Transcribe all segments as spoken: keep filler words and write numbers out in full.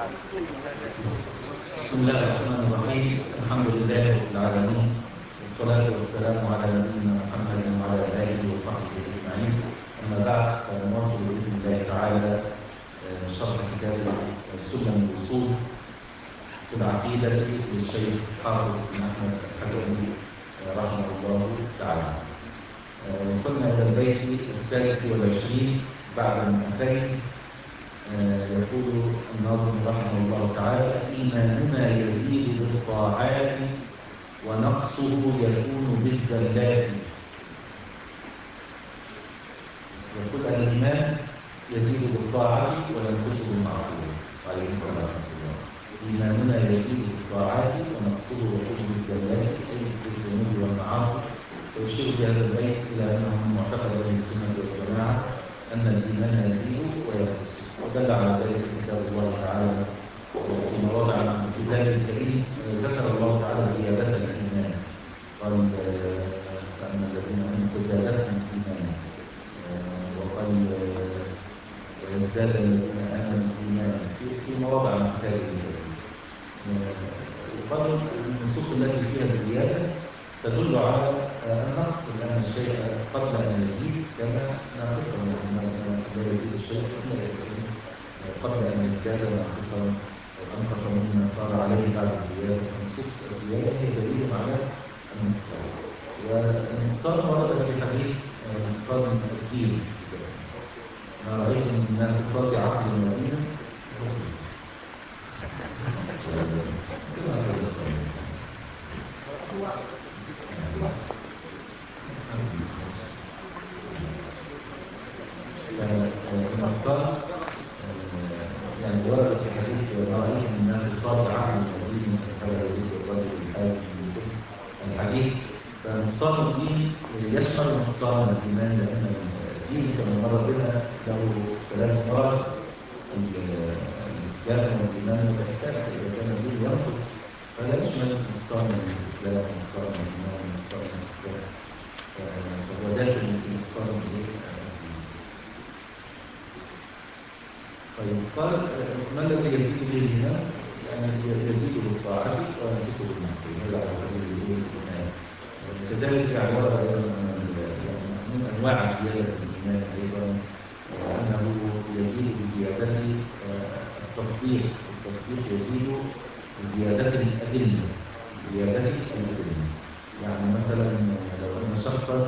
بسم الله الرحمن الرحيم. الحمد لله رب العالمين، والصلاة والسلام على نبينا محمد وعلى آله وصحبه أجمعين. أما بعد، فنواصل بإذن الله تعالى شرح كتاب سلم الوصول في العقيدة للشيخ حافظ بن أحمد الحكمي رحمه الله تعالى. وصلنا إلى البيت السادس والعشرين بعد المئتين. يقول الناظم رحمه الله تعالى: إيماننا يزيد بالطاعات ونقصه يكون بالزلات. يقول الإيمان يزيد بالطاعة وينقص بالمعصية. عليه الصلاة والسلام. إيماننا يزيد بالطاعات ونقصه يكون بالزلات، أي بالذنوب والمعاصي. ويشير في هذا البيت إلى أنه معتقد أهل السنة والجماعة أن الإيمان يزيد وينقص، ودل على ذلك كتاب الله تعالى في مواضع من الكتاب الكريم. ذكر الله تعالى زيادة الإيمان، قال فأما الذين آمنوا زادتهم إيمانا، وقال ويزداد الذين آمنوا إيمانا في مواضع من الكتاب الكريم. وقال النصوص التي فيها الزيادة تدل على النقص، لأن الشيء قبل أن يزيد كان ناقصا، لا يزيد الشيء قبل أن يزداد ناقصا أنقص مما صار عليه بعد الزيادة. النصوص الزيادة هي دليل على النقصان، والنقصان ورد في حديث نقصان الدين: ما رأيت من ناقصات عقل المدينة النقصان يعني ورد في حديث ما رأيت من ناقصات عقل المدينة فلا يريد الرجل الحاجز من كل الحديث. فنقصان الدين يشمل نقصان الإيمان، لأن الدين كما مر بنا له ثلاث مرات: الإسلام والإيمان والإحسان. إذا كان الدين ينقص فلا يشمل نقصان الإسلام ونقصان الإيمان ونقصان الإحسان، فهو داخل في نقصان الدين. طيب، قال ما الذي يزيد به هنا؟ يعني يزيد بالطاعة وينقص بالمعصية، هذا على سبيل الإيمان. كذلك يعتبر أيضا من أنواع زيادة الإيمان أيضا أنه يزيد بزيادة التصديق. التصديق يزيد بزيادة الأدلة. زيادة الأدلة يعني مثلا لو أن شخصا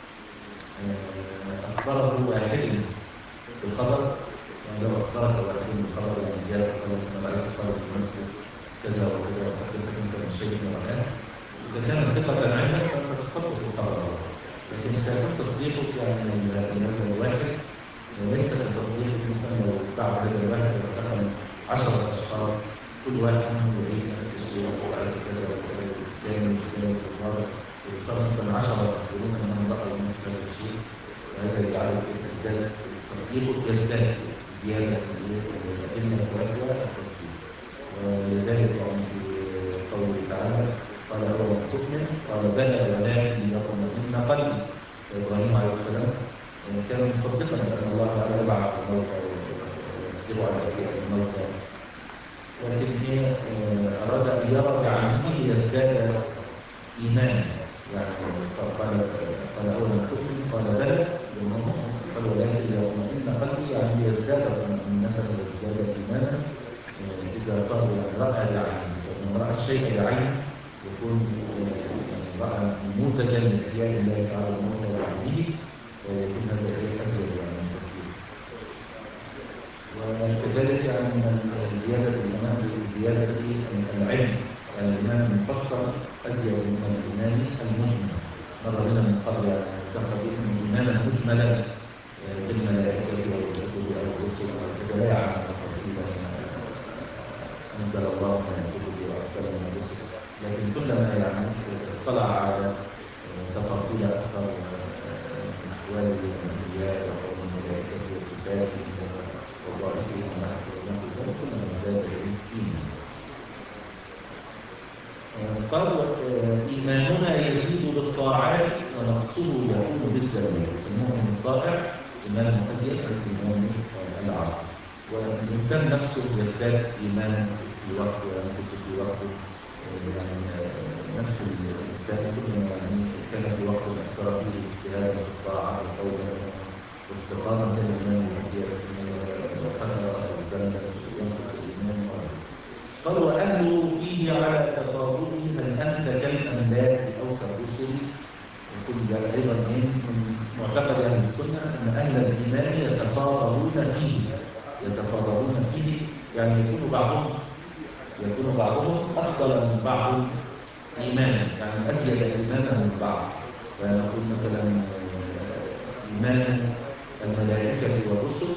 أخبره واحد بالخبر، لو أخبرك واحد بالخبر يعني جاء خبر أنا رأيت خبر في المسجد كذا وكذا وحدثك أنت من شيء من الأمر، إذا كان ثقة عنك فأنت تصدق بالخبر، لكن إذا كان تصديقك يعني هذا الواحد ليس كتصديقك مثلا لو بعد هذا الواحد ودخل عشرة أشخاص كل واحد منهم يريد نفس الشيء وعلى كذا وكذا والثاني والثالث والرابع، وصار مثلا عشرة يقولون أنهم رأوا نفس هذا الشيء، وهذا يجعلك تزداد تصديقك، يزداد زيادة الأدلة والأدوى التصديق. ولذلك يعني في قوله تعالى قال أولا تؤمن؟ قال بلى ولكن ليطمئن قلبي. إبراهيم عليه السلام كان مصدقا بأن الله تعالى يبعث الموتى ويقدر على إحياء الموتى، ولكن هي أراد أن يرى بعينه ليزداد إيمانا. يعني فقال قال أولا تؤمن؟ قال بلى قال ولكن ليطمئن قلبي، يعني يزداد طمأنينة ويزداد إيمانا إذا صار رأى بعينه. فمن رأى الشيء بعينه يكون رأى نموذجا لإحياء الله تعالى الموتى بعينه، ويكون هذا أزيد عن التصديق. وكذلك من زيادة الإيمان زيادة العلم، يعني الإيمان المفصل أزيد من الإيمان المجمل. مر بنا من قبل استخدم إيمانا مجملا بالملائكة والكتب أو الرسل أو كذا، لا يعلم تفاصيل أنزل الله من الكتب وأرسل من الرسل، لكن كلما يعني اطلع على تفاصيل أكثر من أحوال الأنبياء وقول الملائكة وصفاتهم ووظائفهم ونحو ذلك كلما ازداد إيمانا. قال إيماننا يزيد بالطاعات ونقصه يكون بالزلات. المؤمن الطائع إيمان أزيد من الإيمان العاصي، الإنسان نفسه يزداد إيمانا في وقته وينقص في وقته. يعني نفس الإنسان كل ما يعني كان في وقت أكثر فيه اجتهادا في الطاعة وقولا واستقامة الإيمان بزيادة وفترة أو زمن ينقص الإيمان. قال وأهله فيه على تفاضله هل أنت كالأملاك أو كالرسل. يقول ده أيضا من معتقد أهل السنة أن أهل الإيمان يتفاضلون فيه يتفاضلون فيه يعني يكون بعضهم يكون بعضهم أفضل من بعض إيمانا، يعني أزيد إيمانا من بعض. فنقول مثلا إيمان الملائكة والرسل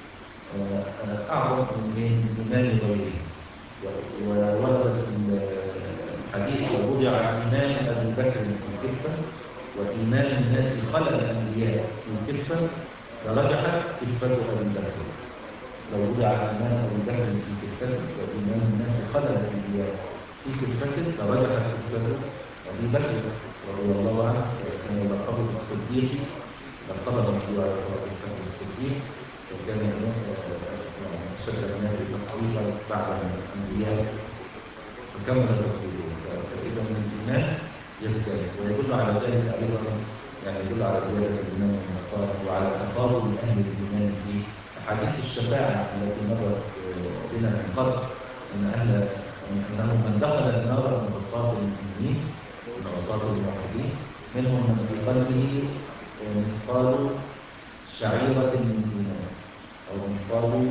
أعظم من إيمان غيرهم. وورد في الحديث ووضع إيمان أبي بكر في الكفة وإيمان الناس خلل الأنبياء في الكفة فرجحت كفة أبي بكر. لو وضع إيمان أبي بكر في كفة وإيمان الناس خلل الأنبياء في كفة فرجحت كفة أبي بكر رضي الله عنه. كان يلقب بالصديق، لقب الرسول عليه الصلاة والسلام بالصديق، وكان أشد الناس تصديقا بعد الأنبياء فكمل تصديقه. فإذا الإيمان يزداد ويدل على ذلك أيضا، يعني يدل على زيادة الإيمان والنصارى وعلى تفاضل أهل الإيمان في أحاديث الشفاعة التي مرت بنا من قبل، أن أهل أنه من دخل النار من عصاة المؤمنين من عصاة الموحدين منهم من في قلبه مثقال شعيرة من إيمان أو مثقال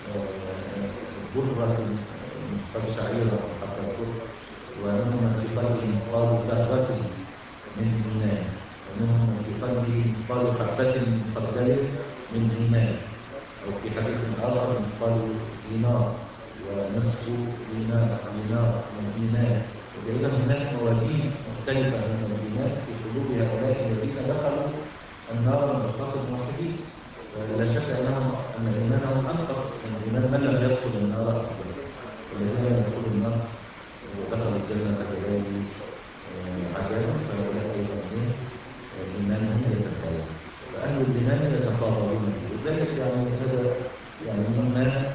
برة مثقال شعيرة حتى البر، ومنهم من في قلبه مثقال ذرة من إيمان، ومنهم من في قلبه مثقال حبة من خردل من إيمان، أو في حديث آخر مثقال دينار ونصف دينار دينار من إيمان. وإذا هناك موازين مختلفة من الإيمان في قلوب هؤلاء الذين دخلوا النار من عصاة الموحدين. ولا شك أنهم أن إيمانهم أنقص من إيمان من لم يدخل النار أصلا، والذين لم يدخلوا النار ودخلوا الجنة بغير عذاب فهؤلاء أيضا إيمانهم يتفاوت. فأهل الإيمان يتفاضلون، وذلك يعني هذا يعني مما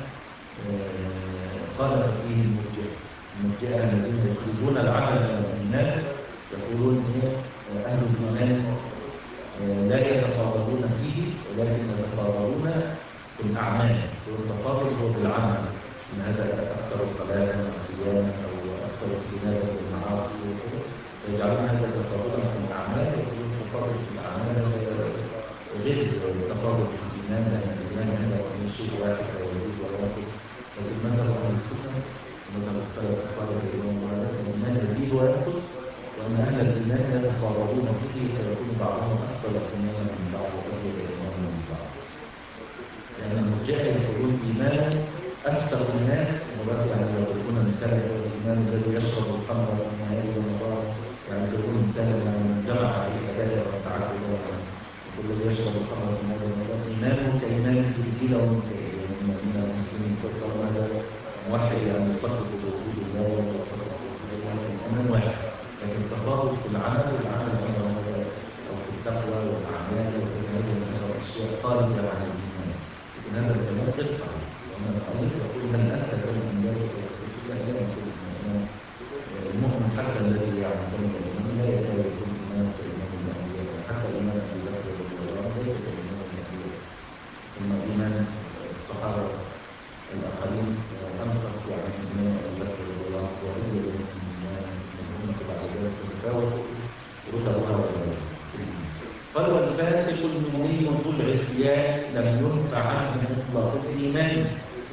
خالف فيه المرجئة. المرجئة الذين يخرجون العمل من الإيمان يقولون أهل الإيمان لا يتفاضلون فيه ولكن يتفاضلون في الأعمال، والتفاضل هو بالعمل، إن هذا أكثر صلاة أو صياما أو أكثر اجتنابا للمعاصي وكذا، فيجعلون هذا تفاضلا في الأعمال. ويقولون التفاضل في الأعمال غير التفاضل في الإيمان، لأن الإيمان عنده من شيء واحد أو يزيد وينقص. لكن مذهب أهل السنة ومذهب السلف الصالح أن الإيمان يزيد وينقص، وأن أهل الإيمان يتفاضلون فيه فيكون بعضهم أكثر إيمانا من بعض وأزيد إيمانا من بعض. لأن المرجئة يقولون إيمانا أكثر الناس، يعني يضربون مثالا الإيمان الذي يشرب الخمر في نهار رمضان، يعني يضربون مثالا من جمع الهدايا والتعبد والذي يشرب الخمر في نهار رمضان إيمانه كإيمان جبريل ومن المسلمين. فطالما هذا موحد يعني يصدق بوجود الله ويصدق بوجود الله الإيمان واحد، لكن التفاضل في العمل والعمل أمر هذا أو في التقوى والأعمال وهذه الأشياء خارجة عن الإيمان. لكن هذا الكلام غير صحيح. وأن المؤلف يقول هل أنت كالأنبياء والرسل؟ لا لا يكون الإيمان المؤمن حتى الذي يعتمد الإيمان لا يكاد يكون إيمانا كإيمان الأنبياء، حتى إيمان أبي بكر رضي الله عنه ليس كإيمان الأنبياء. ثم إيمان الصحابة الآخرين أنقص يعني إيمان أبي بكر رضي الله عنه وأزيد من إيمان المؤمنين بعد ذلك تتفاوت رتبها ولا. قال والفاسق المؤمن ذو العصيان لم ينفع عنه مطلق الإيمان،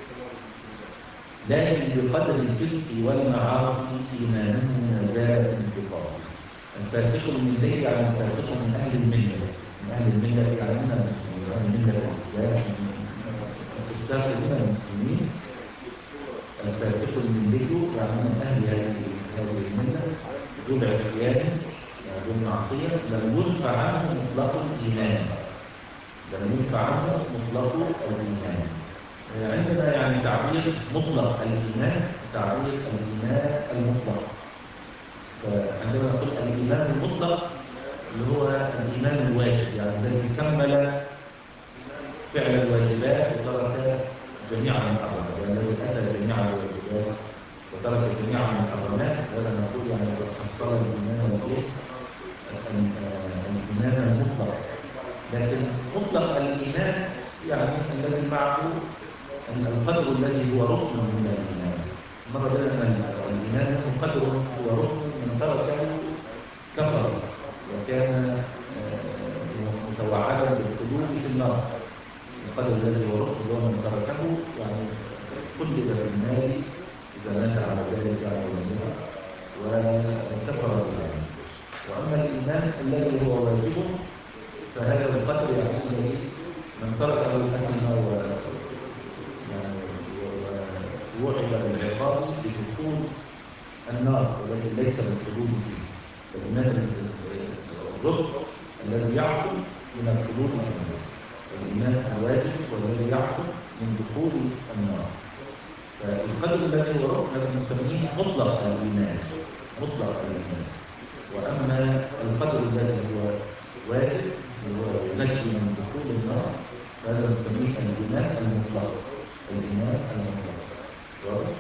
لكن بقدر الفسق والمعاصي إيمانه ما زال انتقاصا. الفاسق المؤمن يعني الفاسق من أهل الملة، من أهل الملة يعني من المسلمين، أهل الملة الإسلام الفساق من المسلمين. الفاسق المؤمن يعني من أهل هذه الملة ذو العصيان يعني ذو المعصية لم ينفع عنه مطلق الإيمان، لم ينفع عنه مطلق الإيمان. عندنا يعني تعبير مطلق الإيمان تعبير الإيمان المطلق. فعندما نقول الإيمان المطلق اللي هو الإيمان الواجب، يعني الذي كمل فعل الواجبات وترك جميع المحرمات، يعني الذي أتى جميع الواجبات وترك جميع المحرمات، هذا نقول يعني حصل الإيمان الإيه؟ الإيمان المطلق. لكن مطلق الإيمان يعني الذي معه القدر الذي هو ركن من الإيمان. مر بنا أن الإيمان قدر هو ركن من تركه كفر وكان متوعدا بالخلود في النار. القدر الذي هو ركن هو من تركه يعني خلد في النار إذا مات على ذلك يعني وكفر بالله. وأما الإيمان الذي هو واجبه فهذا القدر يعني الذي من تركه أثم يعني ووعد بالعقاب بدخول النار والذي ليس بالخلود فيه. الإيمان الركن الذي يعصم من الخلود في النار، والإيمان الواجب والذي يعصم من دخول النار. فالقدر الذي هو ركن هذا نسميه مطلق الإيمان، مطلق الإيمان. وأما القدر الذي هو واجب هو ينجي من دخول النار فهذا نسميه الإيمان المطلق، الإيمان المطلق. واضح؟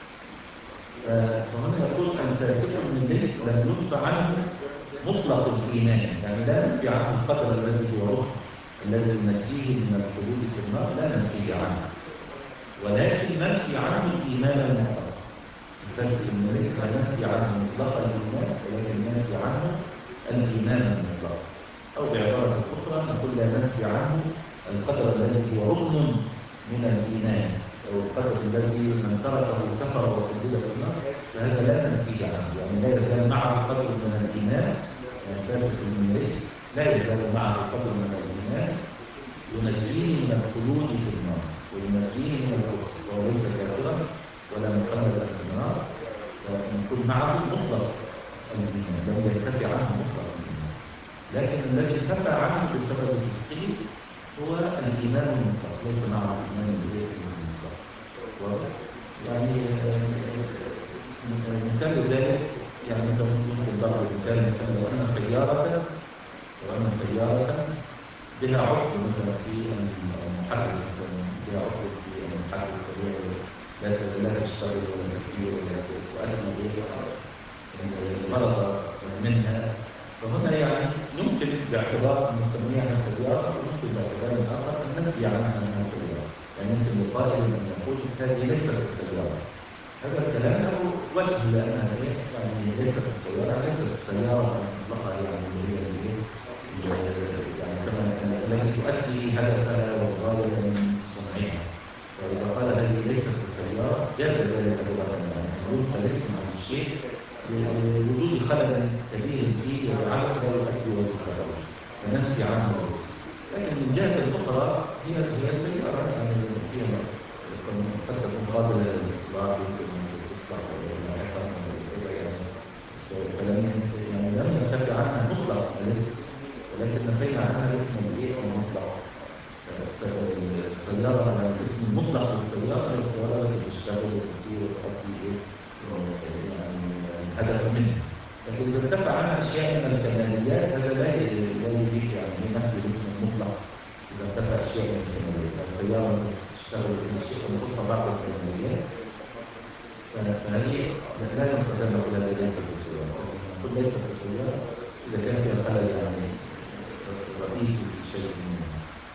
فهنا يقول الفاسق الملي لم ينفع عنه مطلق الإيمان، يعني لا ننفي عنه القدر الذي هو ركن الذي ينجيه من الخلود في النار، لا ننفي عنه، ولكن ننفي عنه الإيمان المطلق. الفاسق الملي لا ننفي عنه مطلق الإيمان ولكن ننفي عنه الإيمان المطلق. أو بعبارة أخرى نقول لا ننفي عنه القدر الذي هو ركن من الإيمان أو القدر الذي من تركه كفر وخلد في النار، فهذا لا ننفيه عنه، يعني لا يزال معه قدر من الإيمان. يعني الفاسق الملي لا يزال معه قدر من الإيمان ينجيه من الخلود في النار وينجيه من الكفر، وهو ليس كافرا ولا مخلدا في النار، فنقول معه مطلق الإيمان، لم يرتفع عنه مطلق الإيمان. لكن الذي ارتفع عنه بسبب فسقه هو الإيمان المطلق، ليس معه الإيمان المطلق. يعني مثال ذلك يعني ممكن ضرب مثال مثلا لو أن سيارة لو أن سيارة بها عطل مثلا في المحرك، مثلا بها عطل في المحرك لا لا تشتغل ولا تسير ولا تؤدي الغرض منها، فهنا يعني يمكن باعتبار أن نسميها سيارة ويمكن باعتبار آخر أن ننفي عنها أنها سيارة. يعني يمكن لقائل أن يقول هذه ليست السيارة، هذا الكلام له وجه لأنها يعني ليست السيارة ليست السيارة المطلقة يعني اللي هي يعني كما التي تؤدي هدفها والغاية من صنعها. فإذا قال هذه ليست السيارة جاز ذلك لغة، يعني يلقى الاسم عن الشيء لوجود خلل كبير فيه يجعله لا يؤدي وظيفته فننفي عنه الاسم. لكن من جهة أخرى هي هي سيارة يعني فيها قد تكون قابلة للإصلاح تصلح لاحقا يعني يعني لم ننتفع عنها مطلق الاسم، ولكن نفينا عنها الاسم الايه المطلق. السيارة على الاسم المطلق للسيارة هي السيارة التي تشتغل وتسير وتؤدي ايه يعني الهدف منها. لكن إذا ارتفع عنها أشياء من الكماليات هذا لا يجيب يعني نفي الاسم المطلق. إذا ارتفع أشياء من الكماليات السيارة تشتغل بشيء ونقصها بعض الكماليات فهذه لا نستطيع أن نقول هذه ليست السيارة، نقول ليست السيارة إذا كان فيها خلل يعني رئيسي في شيء منها.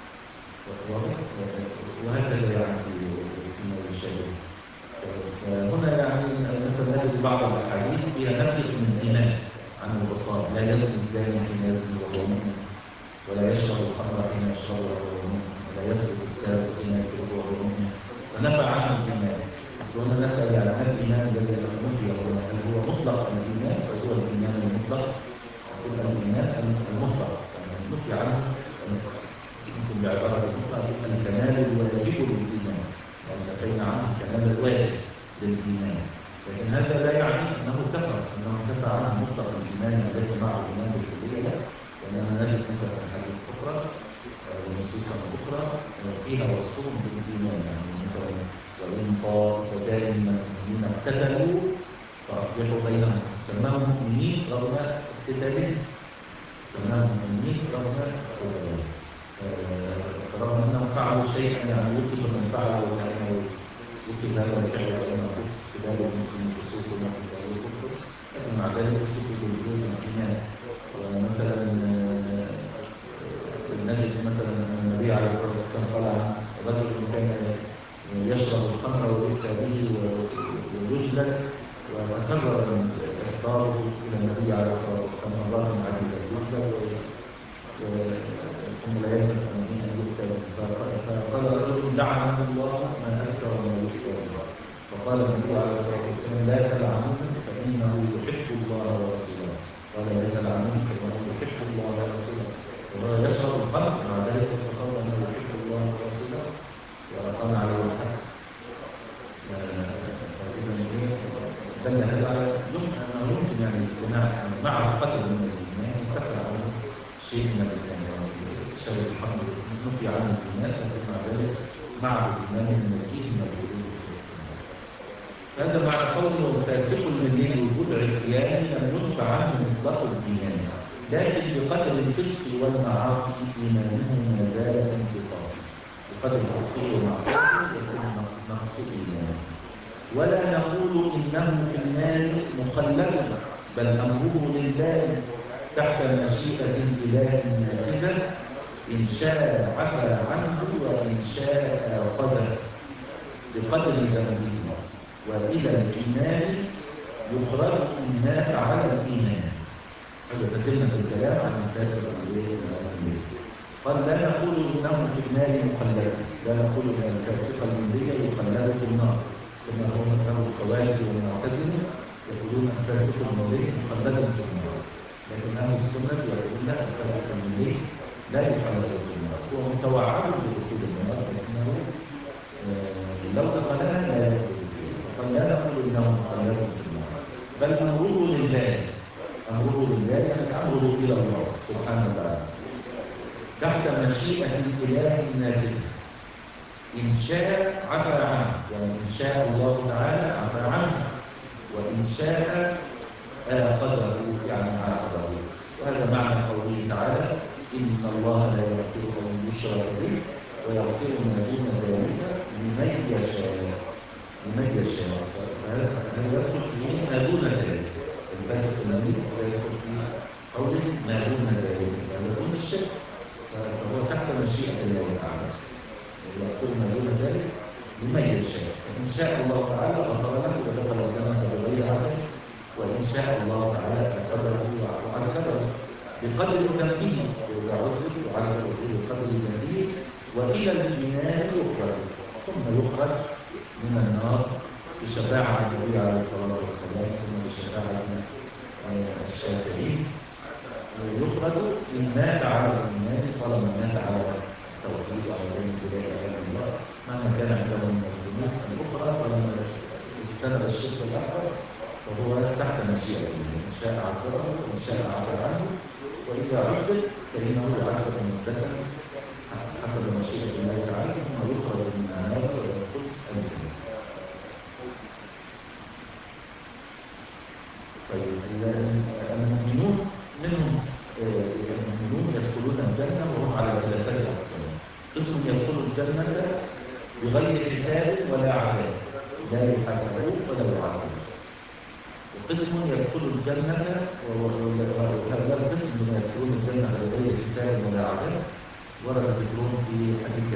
وهكذا يعني فيما يشابه. فهنا يعني مثلا نجد بعض الاحاديث فيها نفي اسم الايمان عن البصار، لا يزني الزاني حين يزني وهو مؤمن، ولا يشرب الخمر حين يشرب وهو مؤمن، ولا يسرق السارق حين يسرق وهو مؤمن، فنفى عنه الايمان. اصل هنا نسال يعني هل الايمان الذي نفي هنا هل هو مطلق الايمان او هو الايمان المطلق؟ نقول الايمان المطلق يعني نفي عنه يمكن بعبارة أخرى الكمال الواجب للإيمان، يعني نفينا عنه الكمال الواجب للإيمان، لكن هذا لا يعني أنه كفر، أنه كفر عنه مطلق الإيمان ليس معه الإيمان بالكلية، لا، لأننا نجد مثلا حديث أخرى ونصوصا أخرى فيها وصفهم بالإيمان، يعني مثلا وإن طائفتان من المؤمنين اقتتلوا فأصلحوا بينهم، سماهم مؤمنين رغم اقتتالهم، سماهم مؤمنين رغم اقتتالهم رغم أنهم فعلوا شيئا يعني وصف من فعله كأنه وصف هذا الفعل كأنه كفر سباب المسلم فسوق ونحن كفر، لكن مع ذلك وصف بالوجود الإيمان. ومثلا نجد مثلا أن النبي عليه الصلاة والسلام قال عن رجل كان يشرب الخمر ويؤتى به ويجلد، وتكرر إحضاره إلى النبي عليه الصلاة والسلام مرات عديدة يجلد ثم لا يثبت أن يؤتى به. فقال رجل لعنه الله ما أكثر ما يذكر. فقال النبي عليه الصلاة والسلام لا تلعنوه فإنه يحب الله ورسوله. قال لا تلعنوه فإنه يحب الله ورسوله، وهو يشرب الخمر مع ذلك وصفه أنه يحب الله ورسوله وأقام عليه الحد. دل هذا على أنه يمكن يعني الاجتماع مع قدر من الإيمان يكفر عنه شيء من الإيمان. شرب الخمر نفي عنه الإيمان، لكن مع ذلك مع الإيمان المزيد من الوجود. هذا معنى قوله فاسق الملي وجود عصيان لم ينفع عنه مطلق الإيمان، لكن بقدر الفسق والمعاصي إيمانه ما زال انتقاصا. بقدر الفسق والمعصية يكون نقص إيمانه. ولا نقول إنه في النار مخلد، بل أمره لله تحت مشيئة الإله نافذة، إن شاء عفا عنه وإن شاء قدر بقدر ذنبه. وإلى الإيمان يخرج النار على الإيمان. هذا تكلم الكلام عن الفاسق الملي. قال لا نقول إنه في النار مخلد، لا نقول إن الفاسق الملي يخلد في النار كما هو مذهب الخوارج والمعتزلة، يقولون الفاسق الملي مخلد في النار، لكن أهل السنة يقولون الفاسق الملي لا يخلد في النار، هو متوعد بدخول النار لكنه لو دخلها لا يدخل فيها. فقال لا نقول إنه مخلد في النار، بل أمره لله. أمره لله يعني أمره إلى الله سبحانه وتعالى تحت مشيئة الإله النافذة، إن شاء عفا عنه، يعني إن شاء الله تعالى عفا عنه، وإن شاء قدره يعني عاقبه. وهذا معنى قوله تعالى إن الله لا يغفر أن يشرك به ويغفر ما دون ذلك لمن يشاء لمن يشاء. فهذا يدخل في ما دون ذلك. الفاسق الملي يدخل في قوله ما دون ذلك، يعني دون الشرك، فهو تحت مشيئة الله تعالى يغفر ما دون ذلك لمن يشاء. فإن شاء الله تعالى غفر له ودخل الجنة بغير عبث، وإن شاء الله تعالى أخذه وعذبه بقدر ذنبه وعذبه وعذبه بقدر ذنبه، وإلى الجنان يخرج، ثم يخرج من النار بشفاعة النبي عليه الصلاة والسلام، ثم بشفاعة الشافعين. يخرج من مات على الإيمان، طالما مات على التوحيد وعلى دين لا إله إلا الله مهما كان عنده من الذنوب الأخرى، ولما اجتنب الشرك الأكبر فهو تحت مشيئة الله، إن شاء عذبه وإن شاء عفا عنه، وإذا عذب فإنه يعذب مدة حسب مشيئة الله تعالى، ثم يخرج من النار ويدخل الجنة. طيب المؤمنون منهم المؤمنون يدخلون الجنة وهم على ثلاثة أقسام. قسم يدخل الجنة بغير حساب ولا عذاب، لا يحاسبون ولا يعذبون. وقسم يدخل الجنة وهذا القسم من يدخلون الجنة بغير حساب ولا عذاب ورد ذكرهم في حديث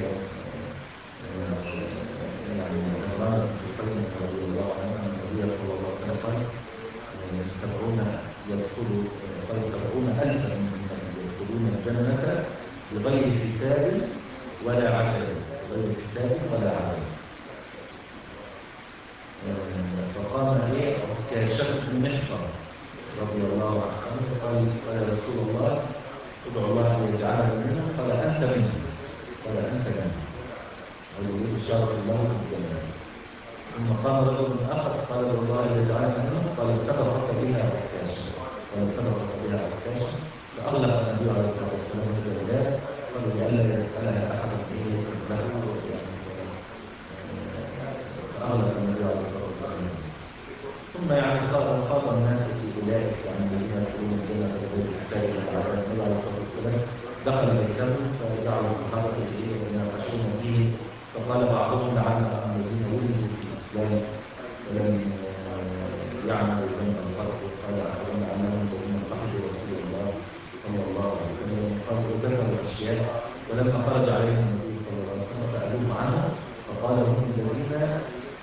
يعني عمران بن حسين رضي الله عنه أن النبي صلى الله عليه وسلم قال سبعون يدخل قال سبعون ألفا يدخلون الجنة بغير حساب ولا عذاب، بغير حساب ولا عذاب. فقام ايه كشفت المحصن رضي الله عنه قال قال يا رسول الله ادعو الله ان يجعلنا منهم، قال انت منهم، قال انت منهم، ويريد اشاره الله بالجنه. ثم قام رجل اخر قال والله ان يجعلنا منهم، قال سبقت بها عكاشا، قال سبقت بها عكاشا. فاغلق النبي عليه الصلاه والسلام الجلال، قال لئلا يسالها احد به يسال له، يعني فاغلق النبي عليه الصلاه والسلام. ثم يعني خاض الناس في اولئك يعني الذين يدخلون الجنه بغير حساب. النبي عليه الصلاه والسلام دخل بيته فجعل الصحابه يناقشون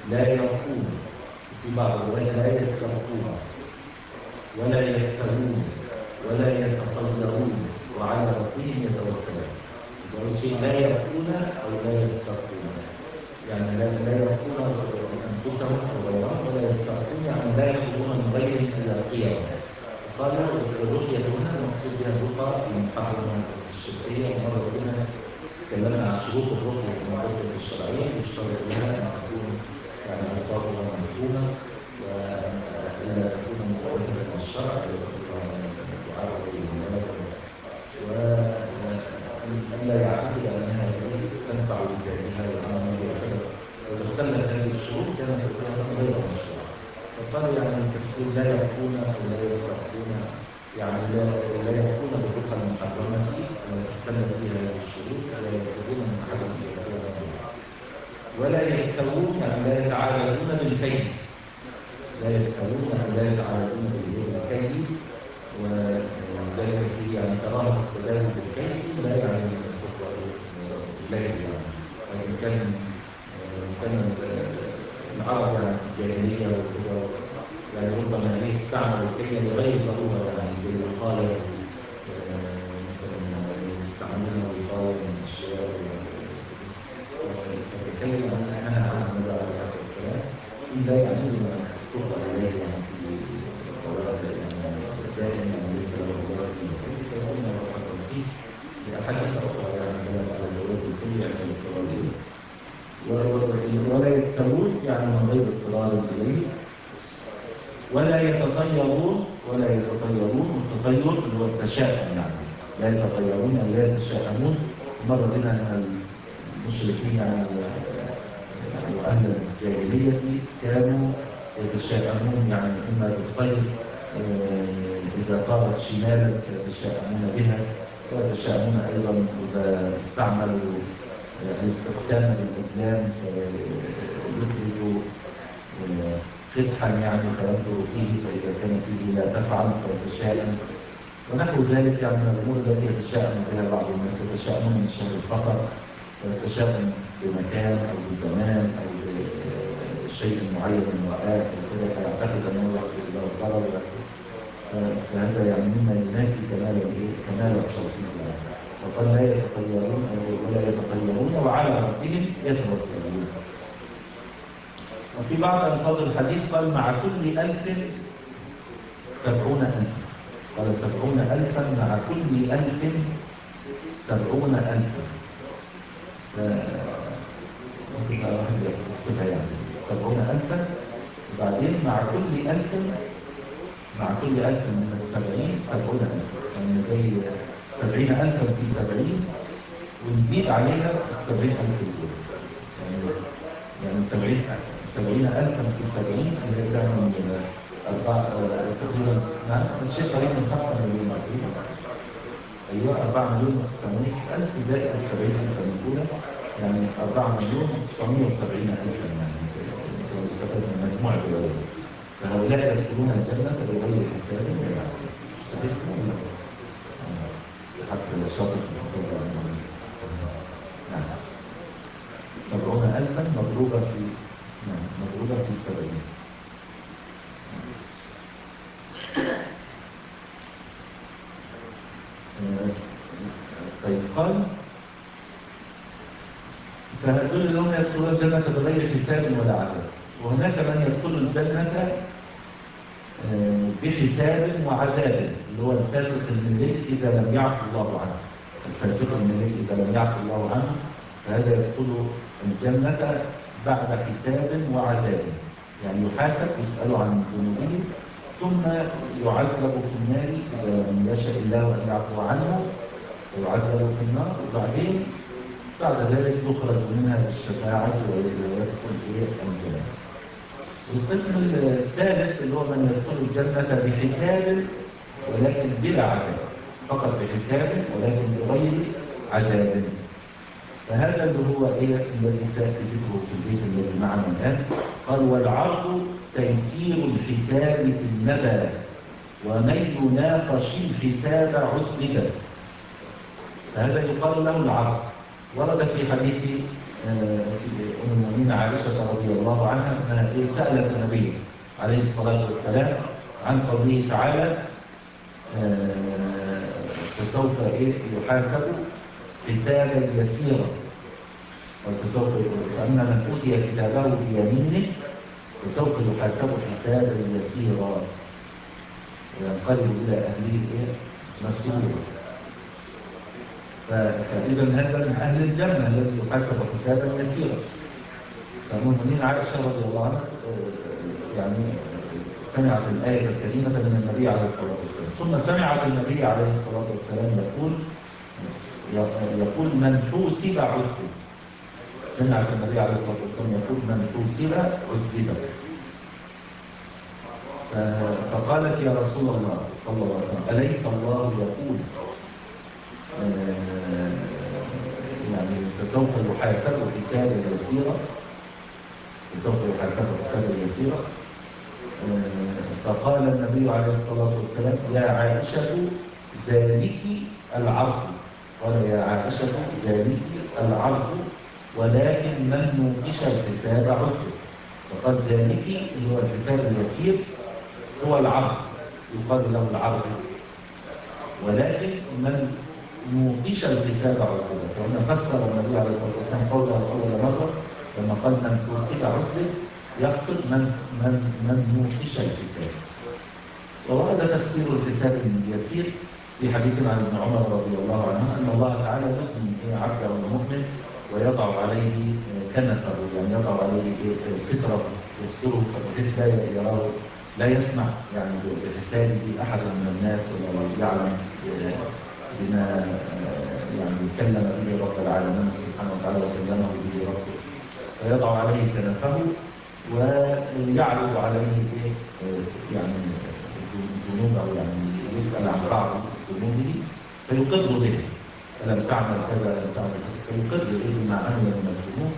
لا يرقون، في بعض الروايات لا يسترقون ولا يكتوون ولا يتطيرون وعلى ربهم يتوكلون. أول شيء لا يرقون أو لا يسترقون، يعني لا لا يرقون أنفسهم أو غيرهم ولا يسترقون، يعني لا يطلبون من غيرهم إلا القيم. قالوا الرقية هنا المقصود بها الرقى المحرمة الشرعية، ومرة بنا تكلمنا عن شروط الرقية في المعرفة الشرعية، يشترط لها أن تكون يعني ألفاظها مفهومة وألا تكون مخالفة للشرع يستطيع أن تعرض للملائكة، وأن لا يعتقد أنها تنفع لذاتها وأنها هي سبب. لو اختلت هذه الشروط كانت الرقية غير مشروعة. فقالوا يعني التفسير لا يكون أو لا يستحقون، يعني لا لا يكون بالرقى المحرمة التي اختلت فيها هذه الشروط، ولا يكتبون من أحد ولا يكتوون، يعني لا يتعاملون بالكيد، لا يكتوون أو لا يتعاملون بالكيد، وذلك في يعني كراهة التداول بالكيد لا يعني الليل يعني، لكن كان كان العرب يعني في الجاهلية وكده يعني ربما هي استعملوا الكلمة لغير ضرورة، يعني زي القالب مثلا يستعملونها للقالب من الأشياء، فتكلم عن أنها عن النبي عليه الصلاة والسلام إلا يعني ما تطلق عليه يعني في القواعد يعني دائما ليس له الله في الكلمة، فيكون ما حصل فيه لأحاديث أخرى يعني دلت على جواز الكل يعني القرآن، ولا يكتبون يعني من غير اضطرار إليه، ولا يتطيرون ولا يتطيرون التطير اللي هو التشاؤم، يعني لا يتطيرون أو لا يتشاءمون. مر بنا أن المشركين يعني وأهل الجاهلية كانوا يتشاءمون، يعني إما بالطير إذا طارت شمالا يتشاءمون بها، ويتشاءمون أيضا إذا استعملوا الاستقسام بالأزلام يخرجوا قدحا يعني فينظر فيه، فإذا كان فيه لا تفعل فيتشاءم ونحو ذلك، يعني من الأمور التي يتشاءم بها بعض الناس. يتشاءمون من شهر السفر، ويتشاءم بمكان أو بزمان أو بشيء معين من رآه وكذا، فيعتقد أنه يحصل له الضرر ويحصل، فهذا يعني مما ينافي كمال كمال التوحيد. وقال لا يتطيرون ولا يتطيرون وعلى ربهم يتوكلون. وفي بعض ألفاظ الحديث قال مع كل ألف سبعون ألفا، قال سبعون ألفا مع كل ألف سبعون ألفا، ممكن بقى واحد يحسبها يعني سبعون ألفا، وبعدين مع كل ألف مع كل ألف من السبعين سبعون ألفا، يعني زي سبعين ألفا في سبعين ونزيد عليها السبعين ألف الأولى، يعني يعني سبعين سبعين ألفا في سبعين اللي هي تعمل أربعة تقريبا، نعم شيء قريب من خمسة مليون تقريبا، أيوة أربعة مليون وتسعمائة ألف زائد السبعين ألفا الأولى، يعني أربعة مليون وتسعمائة وسبعين ألفا، يعني مستفاد من مجموع الروايات. فهؤلاء يدخلون الجنة بغير حساب ولا يستحقون حتى شاطر في الحساب. نعم سبعون ألفا مضروبة في نعم مضروبة في سبعين. طيب قال فهذول اللي هم يدخلون الجنة بغير حساب ولا عذاب، وهناك من يدخل الجنة بحساب وعذاب، اللي هو الفاسق الملك إذا لم يعفو الله عنه. الفاسق الملك إذا لم يعفو الله عنه فهذا يدخل الجنة بعد حساب وعذاب، يعني يحاسب يسأل عن ذنوبه ثم يعذب في النار إذا لم يشاء الله أن يعفو عنه ويعذب في النار، وبعدين بعد ذلك يخرج منها بالشفاعة ويدخل في الجنة. القسم الثالث اللي هو من يدخل الجنة بحساب ولكن بلا عذاب، فقط بحساب ولكن بغير عذاب، فهذا اللي هو ايه الذي سيأتي ذكره في البيت الذي معنا الآن. قال والعرض تيسير الحساب في الندى ومن يناقش الحساب عذب، فهذا يقال له العرض. ورد في حديث أم المؤمنين عائشة رضي الله عنها أنها سألت النبي عليه الصلاة والسلام عن قوله تعالى فسوف يحاسب حسابا يسيرا، فسوف فأما من أوتي كتابه بيمينه فسوف يحاسب حسابا يسيرا وينقلب إلى أهله مسرورا. فإذا هذا من أهل الجنة الذي يحاسب حسابا يسيرا. فأم المؤمنين عائشة رضي الله عنها يعني سمعت الآية الكريمة من النبي عليه الصلاة والسلام، ثم سمعت النبي عليه الصلاة والسلام يقول يقول من حوسب عذب. سمعت النبي عليه الصلاة والسلام يقول من حوسب عذب. فقالت يا رسول الله صلى الله عليه وسلم أليس الله يقول يعني فسوف يحاسب حسابا يسيرا، فسوف يحاسب حسابا يسيرا. فقال النبي عليه الصلاة والسلام يا عائشة ذلك العرض، قال يا عائشة ذلك العرض ولكن من نوقش الحساب عذر. فقال ذلك اللي هو الحساب اليسير هو العرض، يقال له العرض، ولكن من نوقش الحساب عذر. فهنا فسر النبي عليه الصلاة والسلام قوله أول مرة لما قال من توصل عذر يقصد من من من نوقش الحساب. وهذا تفسير الحساب اليسير في حديث عن ابن عمر رضي الله عنه أن الله تعالى يؤمن عبده المؤمن ويضع عليه كنفه، يعني يضع عليه ستره يستره بحيث لا يراه لا يسمع يعني بحسابه أحد من الناس ولا يعلم بما يعني يتكلم به رب العالمين سبحانه وتعالى وكلمه به ربه، فيضع عليه كنفه ويعرض عليه يعني ذنوبه، يعني يسأل عن بعض ذنوبه فيقر به، ألم تعمل كذا ألم تعمل كذا، فيقر به بما عمل من الذنوب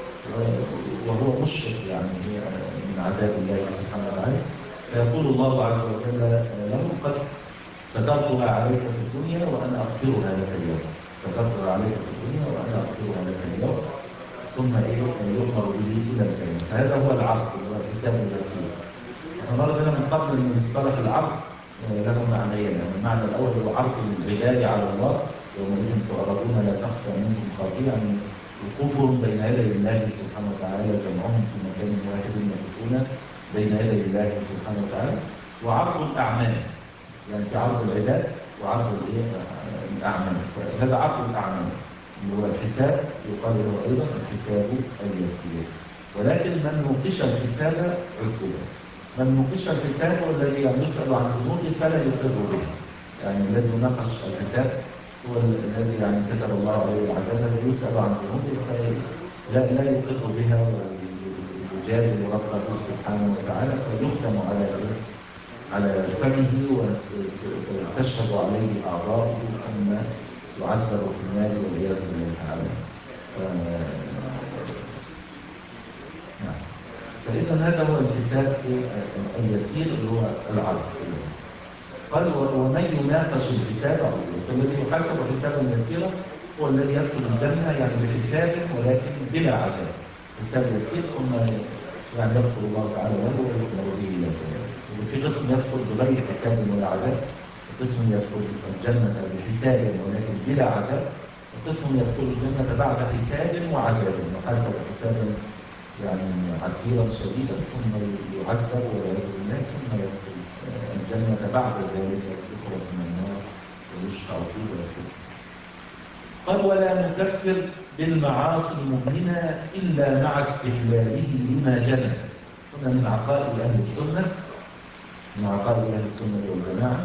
وهو مشرك يعني من عذاب الله سبحانه وتعالى. فيقول الله عز وجل له قد سترتها عليك في الدنيا وأنا أغفرها لك اليوم، سترتها عليك في الدنيا وأنا أغفرها لك اليوم، ثم إيه يؤمر به إلى الجنة. فهذا هو العرض، هو الحساب اليسير. احنا مرة هنا من قبل من مصطلح العرض له معنيين، يعني المعنى الأول هو عرض العباد على الله يومئذ تعرضون لا تخفى منكم خافية، يعني وقوفهم بين يدي الله سبحانه وتعالى، جمعهم في مكان واحد يقفون بين يدي الله سبحانه وتعالى. وعرض الأعمال، يعني في عرض العباد وعرض الأعمال، فهذا عرض الأعمال اللي هو الحساب يقال له أيضا الحساب اليسير. ولكن من نوقش الحساب عذب، من نوقش الحساب هو الذي يسأل عن ذنوبه فلا يقر به، يعني الذي نقش الحساب هو الذي يعني كتب الله عليه العذاب، الذي يسأل عن ذنوبه فلا لا يقر بها ويجادل ربه سبحانه وتعالى، فيختم على على فمه وتشهد عليه أعضاؤه ثم يعذب في النار والعياذ بالله تعالى. فإذا هذا هو الحساب اليسير اللي هو العرض. قال ومن يناقش الحساب عذر، فالذي يحاسب حسابا يسيرا هو الذي يدخل الجنة يعني بحساب ولكن بلا عذاب، حساب يسير ثم يعني يغفر الله تعالى له ويؤمر به الى الجنة. وفي قسم يدخل بغير حساب ولا عذاب، وقسم يدخل الجنة بحساب ولكن بلا عذاب، وقسم يدخل الجنة بعد حساب وعذاب، وحاسب حسابا يعني عسيرا شديدا ثم يعذب والعياذ بالله ثم يدخل الجنة بعد ذلك يخرج من النار ويشفع فيه ويدخل. قال ولا نكفر بالمعاصي المؤمنة إلا مع استحلاله لما جنى. هنا من عقائد أهل السنة، من عقائد أهل السنة والجماعة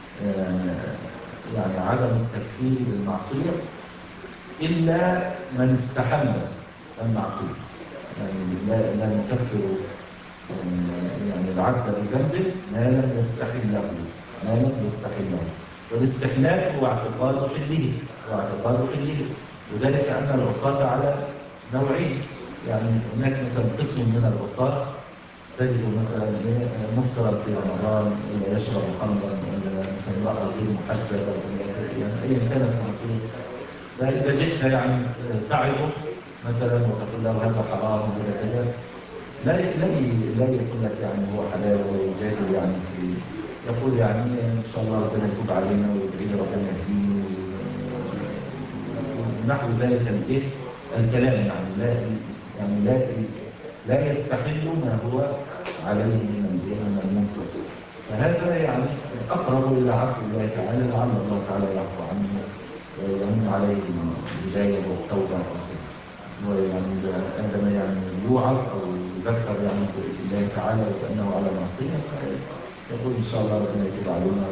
يعني عدم التكفير بالمعصية إلا من استحل المعصية، يعني لا, لا نكفر يعني العبد بذنبه ما لم يستحله، ما لم يستحله. والاستحلال هو اعتقاد حله، هو اعتقاد حله، وذلك أن العصاة على نوعين، يعني هناك مثلا قسم من العصاة تجد مثلا مفترض في رمضان ولا يشرب خمرا ولا مثلا امرأة غير محجبة، يعني أيا كانت المعصية فإذا جئت يعني تعظه مثلا وتقول له هذا حرام وهذا كذا، لا لا لا يقول لك يعني هو حلال ولا يجادل يعني في، يقول يعني ان شاء الله ربنا يتوب علينا ويدعي ربنا يهديني ونحو ذلك الايه الكلام، يعني لا يعني لا لا يستحل ما هو عليه من المنكر. فهذا يعني اقرب الى عفو الله تعالى، لعل الله تعالى يعفو عنه ويمن عليه بالهدايه والتوبه، ويعني عندما يعني يوعظ او يذكر يعني بالله تعالى وكانه على معصيه يقول ان شاء الله ربنا يتوب علينا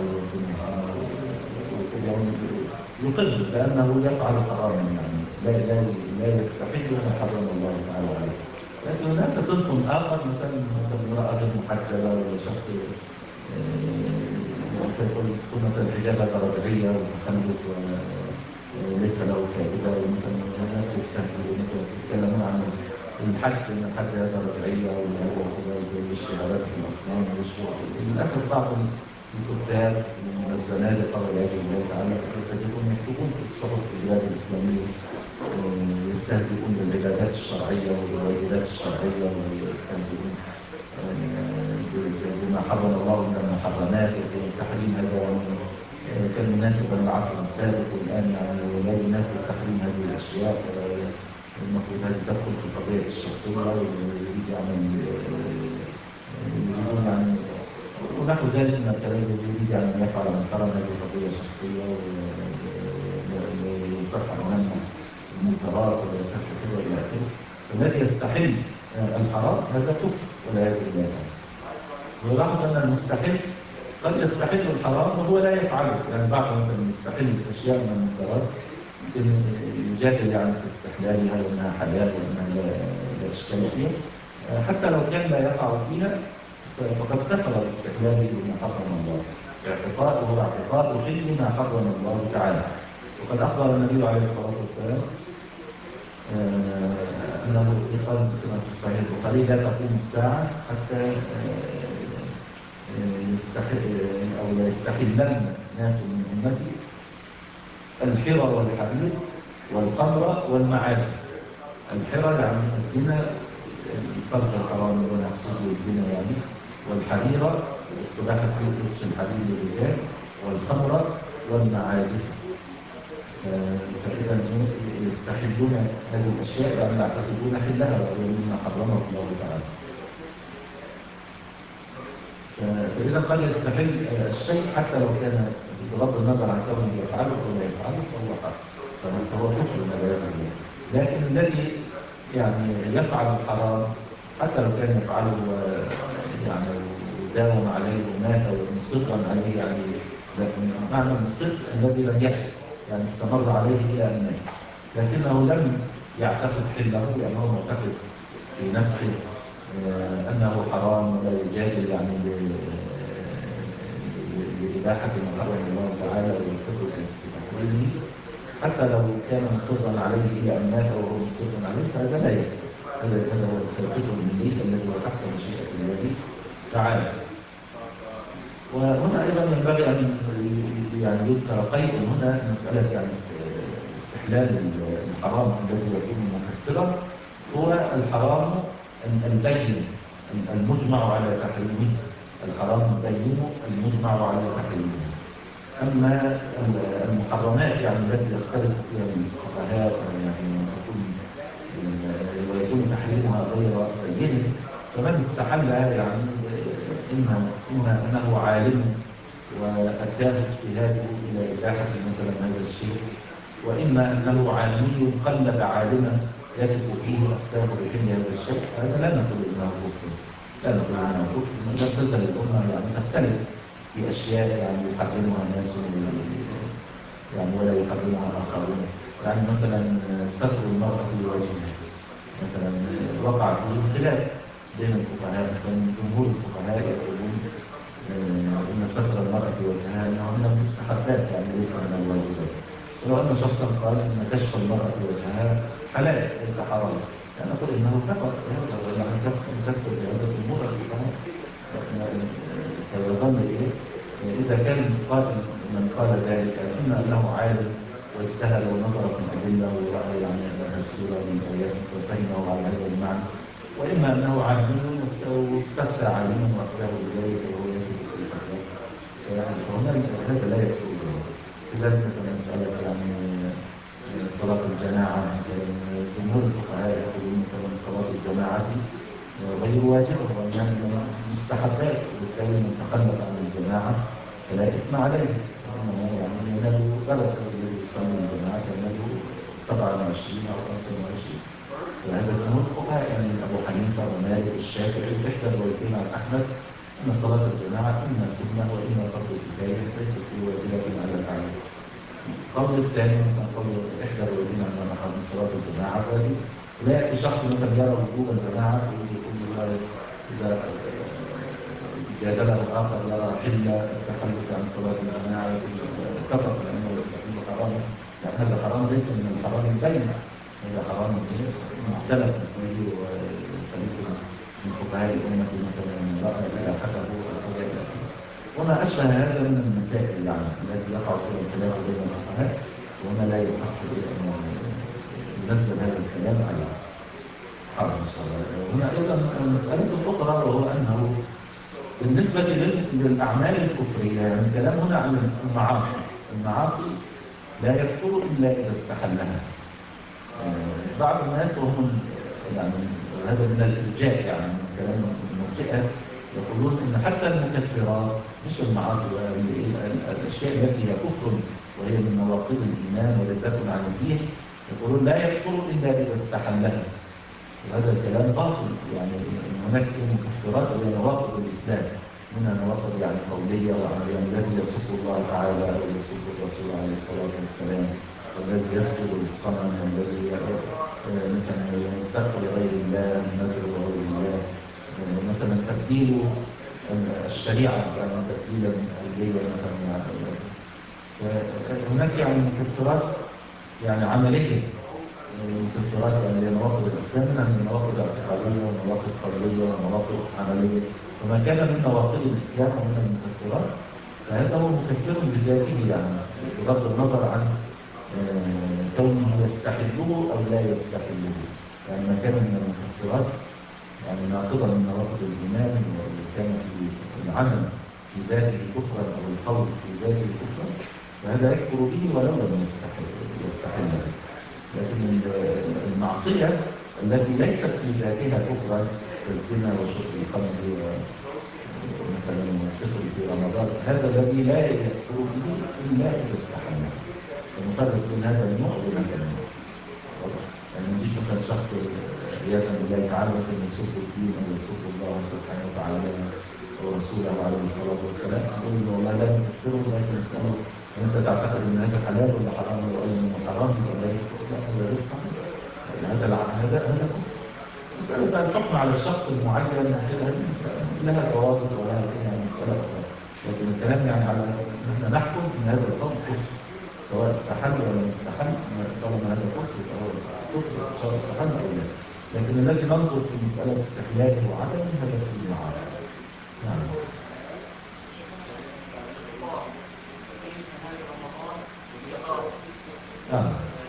ويعني يقر بانه يفعل حراما، يعني لا لا لا يستحل ما حرم الله تعالى عليه. لكن هناك صنف اخر مثلا امراه محجبه ولا شخص تقول مثلا حجابها رجعيه وتخلف وليس له فائده، ومثلا الناس يستهزئون يتكلمون عن الحج ان الحج هذا رجعيه ولا هو كذا زي الاشتغالات في الاصنام والاشتغالات. للاسف بعض الكتاب من الزنادقه والعياذ بالله تعالى تجدهم يكتبون في الصحف في البلاد الاسلاميه يستهزئون بالعبادات الشرعيه والواجبات الشرعيه ويستهزئون بما حرم الله من المحرمات وتحريم هذا كان مناسبا للعصر السابق، والان يعني لا يناسب تحريم هذه الاشياء. المفروض هذه تدخل في القضيه الشخصيه ويريد يعمل يريدون يعني ونحو ذلك من الكلام الذي يريد يعني ان يفعل محرم هذه قضيه شخصيه ويصح امامنا المنكرات ويصح كذا الى اخره. فالذي يستحل الحرام هذا كفر والعياذ بالله. ولاحظ ان المستحل قد يستحل الحرام وهو لا يفعله، يعني بعض مثلا يستحل اشياء من المنكرات يمكن يجادل يعني في استحلالها وانها حلال وانها لا اشكال فيها، حتى لو كان لا يقع فيها فقد كفر باستحلاله بما حرم الله، اعتقاده هو اعتقاد حل ما حرم الله تعالى. وقد اخبر النبي عليه الصلاه والسلام انه قال كما في صحيح البخاري لا تقوم الساعه حتى أو لا يستحلن ناس من أمتي الحرى والحرير والقمر والمعازف. الحرى يعني الزنا، الفرج الحرام ونقصده الزنا يعني، والحريرة استباحة في لبس الحرير للرجال، والخمر والمعازف. فإذا يستحلون هذه الأشياء يعني يعتقدون حلها ومما حرمه الله تعالى. فإذا قد يستحل الشيء حتى لو كان بغض النظر عن كونه يفعله أو لا يفعله فهو حق، فهو كفر والعياذ بالله. لكن الذي يعني يفعل الحرام حتى لو كان يفعله يعني وداوم عليه ومات ومصرا عليه، يعني معنى المصر الذي لم يحل يعني استمر عليه إلى أن مات، لكنه لم يعتقد حله لأنه معتقد في نفسه أنه حرام ولا يجادل يعني لإباحة ما حرم الله تعالى ويعتقد بتحريمه، حتى لو كان مصرا عليه إلى أن مات وهو مصرا عليه فهذا لا يكفي. هذا هذا هو الفاسق المليء الذي هو تحت مشيئة الله تعالى. وهنا أيضا ينبغي أن يعني يذكر قيد هنا مسألة يعني استحلال الحرام الذي يكون مكفرا هو الحرام البين المجمع على تحريمه، الحرام البين المجمع على تحريمه. أما المحرمات يعني التي يختلف فيها الفقهاء يعني تكون ويكون تحريمها غير بين، فمن استحلها يعني إما إما أنه عالم وأتاه اجتهاده إلى إباحة مثلا هذا الشيء، وإما أنه عالمي قلد عالما يثق فيه أفتاه بحل هذا الشيء، هذا لا نقول إنه كفر، لا نقول إنه كفر. من تلك الأمة يعني تختلف في أشياء يعني يحرمها ناس يعني ولا يحرمها آخرون. يعني مثلا ستر المرأة لوجهها مثلا وقع فيه خلاف بين الفقهاء، مثلا جمهور الفقهاء يقولون إن ستر المرأة لوجهها أنه من المستحبات يعني ليس من الواجبات، ولو أن شخصا قال إن كشف المرأة لوجهها حلال ليس حرام، يعني نقول إنه كفر بهذا وإنه كفر بهذا الأمور الفقهاء. فيظن إيه إذا كان قائل من قال ذلك إما أنه عالم واجتهد ونظر في الأدلة ورأى يعني تفسير الآيات ففهمه على هذا المعنى، وإما أنه عالم واستفتى عالما وأخبره بذلك وهو يجب الاستفتاء. فهنا هذا لا يكون. كذلك مثلا مسألة يعني صلاة الجماعة، جمهور الفقهاء يقولون مثلا صلاة الجماعة غير واجبة وأنها من المستحبات، وبالتالي من تخلف عن الجماعة فلا إثم عليه، إنما يعني ينال درجة الذي يصلي الجماعة ينال سبعة وعشرين أو خمسة وعشرين. فهذا جمهور الفقهاء يعني أبو حنيفة ومالك والشافعي إحدى الروايتين عن أحمد أن صلاة الجماعة إما سنة وإما فرض كفاية ليست بواجبة على العالم. القول الثاني مثلا قول إحدى الروايتين عن أحمد صلاة الجماعة واجب. لا يأتي شخص مثلا يرى وجوب الجماعة ويقول له إذا جادله الآخر يرى حلة التخلف عن صلاة الجماعة اتفق لأنه يستحيل حراما، لأن هذا حرام ليس من الحرام البين، هذا حرام مختلف فيه وخليط من فقهاء الأمة مثلا رأى إلى حكمه الحجاج وما أشبه هذا من المسائل يعني التي يقع فيها الخلاف بين الفقهاء، وهنا لا يصح أن ينزل هذا الكلام عليه. حاضر إن شاء الله. هنا أيضا المسألة الأخرى وهو أنه بالنسبة للأعمال الكفرية يعني الكلام هنا عن المعاصي، المعاصي لا يكفر إلا إذا استحلها. بعض الناس وهم يعني هذا من الإرجاء يعني من كلام المرجئة يقولون إن حتى المكفرات مش المعاصي الأشياء التي هي كفر وهي من نواقض الإيمان وردة عن الدين يقولون لا يكفر إلا إذا استحلها. وهذا الكلام باطل، يعني هناك مكفرات وهي نواقض الإسلام، منها نواقض يعني قولية وعملية، الذي يسب الله تعالى أو يسب الرسول عليه الصلاة والسلام، والذي يسجد للصنم، والذي مثلا ينفق لغير الله النذر لغير الله، مثلا تبديل الشريعة يعني تبديلا كليا مثلا. هناك يعني مكفرات يعني عملية، المكفرات يعني نواقض الإسلام منها من نواقض اعتقادية ونواقض قولية ونواقض عملية، وما كان من نواقض الإسلام ومن المكفرات فهذا هو مكفر بذاته يعني بغض النظر عن كونه يستحله أو لا يستحله. يعني ما كان من المكفرات يعني ناقضا من نواقض الإيمان وكان في العمل في ذاته كفرا أو القول في ذاته كفرا فهذا يكفر به ولو لم يستحله. لكن المعصية التي ليست في ذاتها كفرا كالزنا وشرب الخمر ومثلا الفطر في رمضان هذا الذي لا يكفر به إلا إذا استحله. ونفرق بين هذا النوع وهذا النوع. يعني ما يجيش مثلا شخص عياذا بالله تعالى مثلا يسب الدين او يسب الله سبحانه وتعالى ورسوله عليه الصلاه والسلام يقول له والله لا تكفره لكن اساله انت تعتقد ان هذا حلال ولا حرام ولا انه حرام ولا يكفر؟ لا هذا غير صحيح. هذا هذا هذا مساله بقى الحكم على الشخص المعين كده هذه مساله لها ضوابط ولها يعني مساله اخرى، لكن الكلام يعني على ان احنا نحكم ان هذا القول كفر سواء استحل ولا استحل طالما هذا كفر فهو كفر سواء استحل او لا. لكن الذي ننظر في مسألة استحلاله وعدمه هذا في المعاصي. نعم. نعم.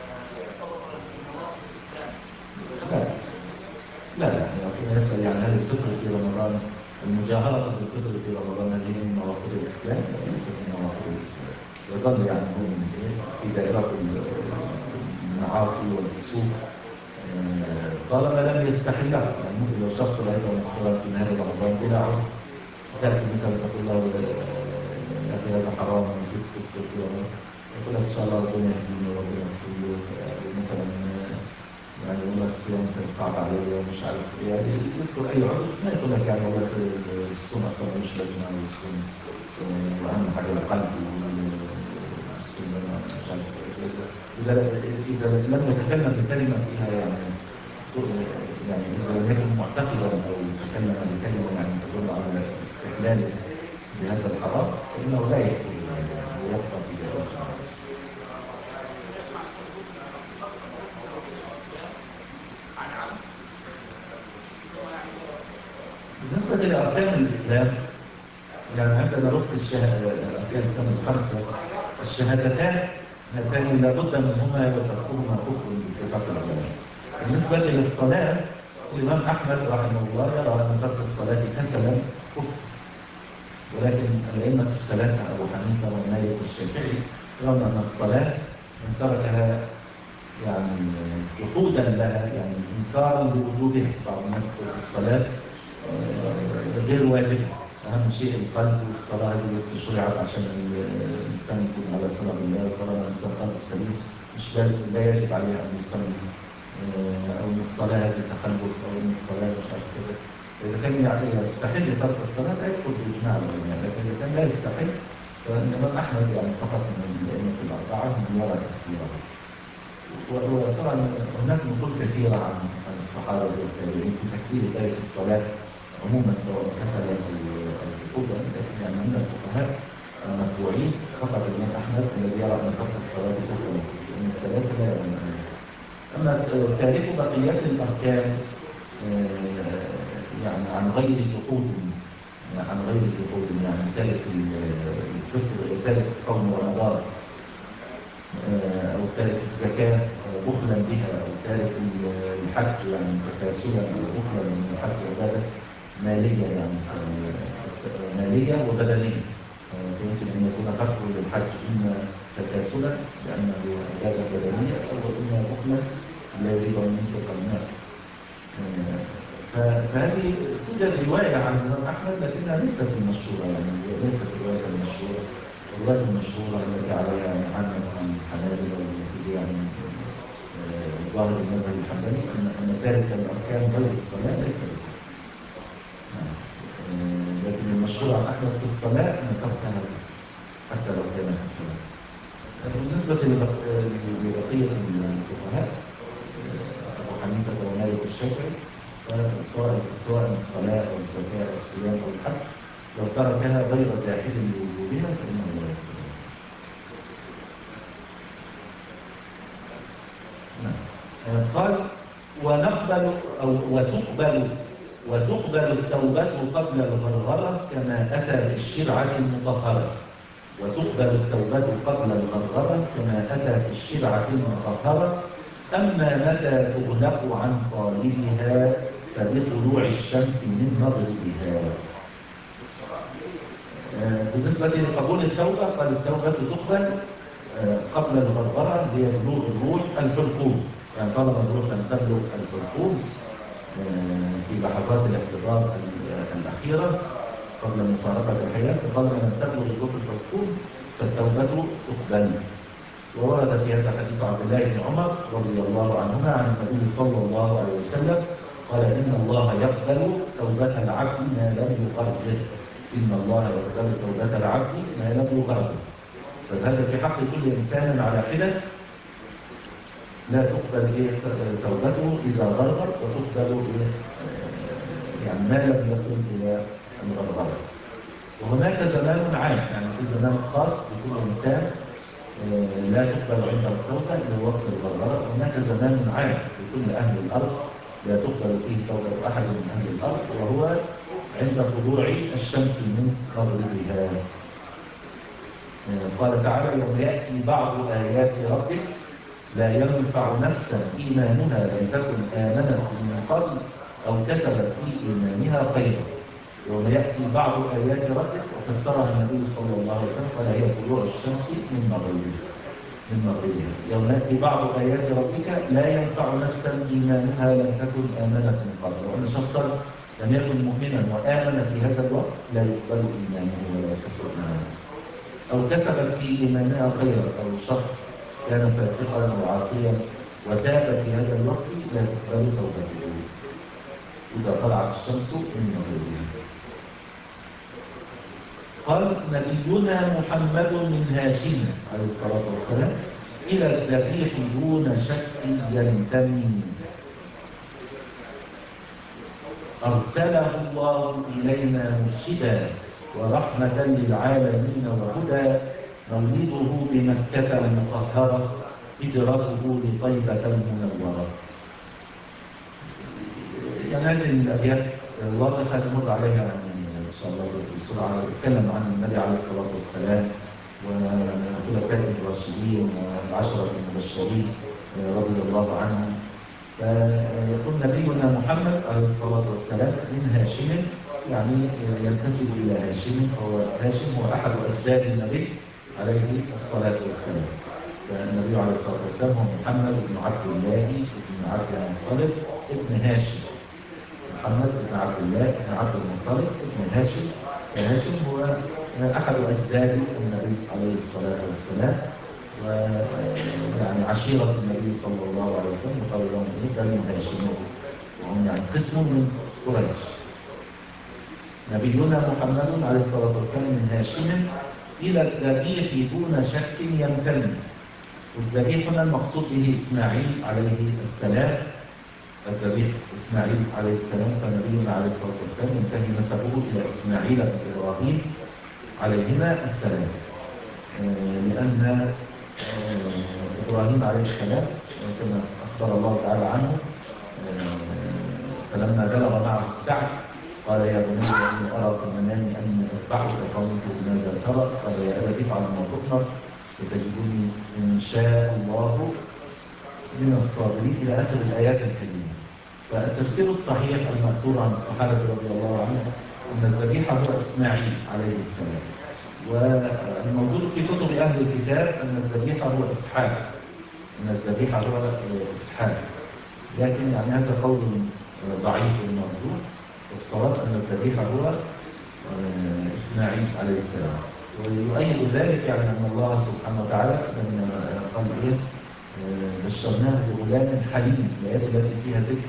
لا لا لا لكن يسأل يعني هل الفطر في رمضان المجاهرة بالفطر في رمضان هل هي من نواقض الإسلام؟ ليست من نواقض الإسلام. يظل يعني هو في دائرة المعاصي والفسوق طالما لم يستحلها. يعني ممكن لو شخص رأيته مؤخرا في نهاية رمضان بلا عذر تأتي مثلا تقول له هذا حرام يقول لك إن شاء الله ربنا يهديني وربنا يغفر مثلا يعني والله الصيام كان صعب علي ومش عارف يعني يذكر أي عذر ما يقول لك يعني والله الصوم أصلا مش لازمة والصوم وأهم حاجة القلب والصوم مش عارف إذا إذا لم يتكلم بكلمة فيها يعني يعني إذا لم يكن معتقدا أو يتكلم بكلمة يعني تدل على استحلاله بهذا الحرام فإنه لا يكفر يعني ويبقى في ذلك. بالنسبة لأركان الإسلام يعني عندنا ركن الشهادة أركان الإسلام الخمسة الشهادتان هاتان لابد منهما وتركهما كفر باتفاق العلماء. بالنسبة للصلاة الإمام أحمد رحمه الله يرى أن ترك الصلاة كسلا كفر، ولكن الأئمة الثلاثة أبو حنيفة ومالك والشافعي يرون أن الصلاة من تركها يعني جحودا لها، يعني إنكارا لوجوبها. بعض الناس في الصلاة غير واجبة، أهم شيء القلب، والصلاة دي بس شرعت عشان الإنسان يكون على صلة بالله، وطالما الإنسان قلبه سليم مش لا يجب عليه أن يصلي، أو من الصلاة هذه تخلف، أو من الصلاة مش عارف كده. إذا كان يعني يستحل ترك الصلاة يدخل بإجماع العلماء، لكن إذا كان لا يستحل فالإمام أحمد يعني فقط من الأئمة الأربعة من يرى تكفيرها. وطبعا هناك نقول كثيرة عن الصحابة والتابعين في تكفير تارك الصلاة عموما سواء كسلا أو جحودا، لكن يعني من الفقهاء المتبوعين فقط الإمام أحمد الذي يرى أن ترك الصلاة كسلا، لأن الثلاثة لا يرون. أما تارك بقيات الأركان يعني عن غير جحود، عن غير جحود يعني تارك الفطر، تارك الصوم رمضان، أو تارك الزكاة بخلا بها، أو تارك الحج يعني تكاسلا أو بخلا من الحج عبادة مالية، يعني مالية وبدنية. يمكن أن يكون فرق للحج إما تكاسلا لأنه عبادة بدنية، أو إما بخلا لا يريد أن ينفق المال. فهذه توجد رواية عن الإمام أحمد لكنها ليست المشهورة، يعني ليست الرواية المشهورة. الرواية المشهورة التي عليها عامة الحنابلة والتي يعني ظاهر المذهب الحنبلي أن تارك الأركان غير الصلاة ليس بكفر. لكن المشهور عن أحمد في الصلاة أن تركها حتى لو كانت الصلاة. بالنسبة لبقية الفقهاء أبو حنيفة ومالك والشافعي، سواء سواء الصلاة أو الزكاة أو الصيام أو الحج لو تركها غير جاحد لوجوبها فإنه لا يكفر. قال ونقبل أو وتقبل وتقبل التوبة قبل الغرغرة كما أتى بالشرعة المطهرة. وتقبل التوبة قبل الغرغرة كما أتى بالشرعة المطهرة. أما متى تغلق عن طالبها فبطلوع الشمس من مغربها. بالنسبة لقبول التوبة قال التوبة تقبل قبل الغرغرة لبلوغ الروح الحلقوم، يعني طالما الروح لم تبلغ الحلقوم في لحظات الاحتضار الأخيرة قبل مفارقة الحياة، فطالما لم تبلغ الروح الحلقوم فالتوبة تقبل. وورد في هذا حديث عبد الله بن عمر رضي الله عنهما عن النبي صلى الله عليه وسلم قال إن الله يقبل توبة العبد ما لم يغرغر. إن الله يقبل توبة العبد ما لم يغرغر. فهذا في حق كل إنسان على حدة، لا تقبل إيه توبته إذا غرغر، وتقبل إيه يعني ما لم يصل إلى الغرغرة. وهناك زمان عام، يعني في زمان خاص لكل إنسان لا تقبل عنده التوبة إلى وقت الغرغرة. هناك زمان عام لكل أهل الأرض لا تقبل فيه توبة أحد من أهل الأرض، وهو عند طلوع الشمس من مغربها. قال تعالى يوم يأتي بعض آيات ربك لا ينفع نفسا إيمانها لم تكن آمنت من قبل أو كسبت في إيمانها خيرا. يوم يأتي بعض آيات ربك وفسرها النبي صلى الله عليه وسلم قال هي طلوع الشمس من مغربها من مغربها. يوم يأتي بعض آيات ربك لا ينفع نفسا إيمانها لم تكن آمنت من قبل. وأن شخصا لم يكن مؤمنا وآمن في هذا الوقت لا يقبل إيمانه ولا يصح إيمانه. أو كسبت في إيمانها خيرا، أو شخص كان فاسقا أو عاصيا وتاب في هذا الوقت لا تقبل توبته إذا طلعت الشمس من مغربها. قال نبينا محمد من هاشم عليه الصلاة والسلام إلى الذبيح دون شك ينتمي. أرسله الله إلينا مرشدا ورحمة للعالمين وهدى. مولده بمكة المطهرة هجرته لطيبة المنورة. يعني هذه الأبيات واضحة نمر عليها إن شاء الله بسرعة. نتكلم عن النبي عليه الصلاة والسلام والخلفاء الراشدين والعشرة المبشرين رضي الله عنهم. فيكون نبينا محمد عليه الصلاة والسلام من هاشم، يعني ينتسب إلى هاشم، هو هاشم هو أحد أجداد النبي عليه الصلاة والسلام. فالنبي عليه الصلاة والسلام هو محمد بن عبد الله بن عبد المطلب ابن هاشم. محمد بن عبد الله بن عبد المطلب ابن هاشم. هاشم هو أحد أجداد النبي عليه الصلاة والسلام، ويعني عشيرة النبي صلى الله عليه وسلم، وقال لهم إيه بني هاشم، وهم يعني قسم من قريش. نبينا محمد عليه الصلاة والسلام من هاشم إلى الذبيح دون شك ينتمي. والذبيح هنا المقصود به إسماعيل عليه السلام. الذبيح إسماعيل عليه السلام، فنبينا عليه الصلاة والسلام ينتهي نسبه إلى إسماعيل بن إبراهيم عليهما السلام، لأن إبراهيم عليه السلام كما أخبر الله تعالى عنه فلما بلغ معه السعي قال يا بني إني أرى في المنام أني أذبحك فانظر ماذا ترى، قال يا أبت افعل ما تؤمر ستجدني إن شاء الله من الصابرين إلى آخر الآيات الكريمة. فالتفسير الصحيح المأثور عن الصحابة رضي الله عنهم أن الذبيح هو إسماعيل عليه السلام، والموجود في كتب أهل الكتاب أن الذبيح هو إسحاق، أن الذبيح هو إسحاق، لكن يعني هذا قول ضعيف مرجوح، والصواب أن الذبيح هو إسماعيل عليه السلام. ويؤيد ذلك يعني أن الله سبحانه وتعالى لما قال إيه بشرناه بغلام حليم، الآيات التي فيها ذكر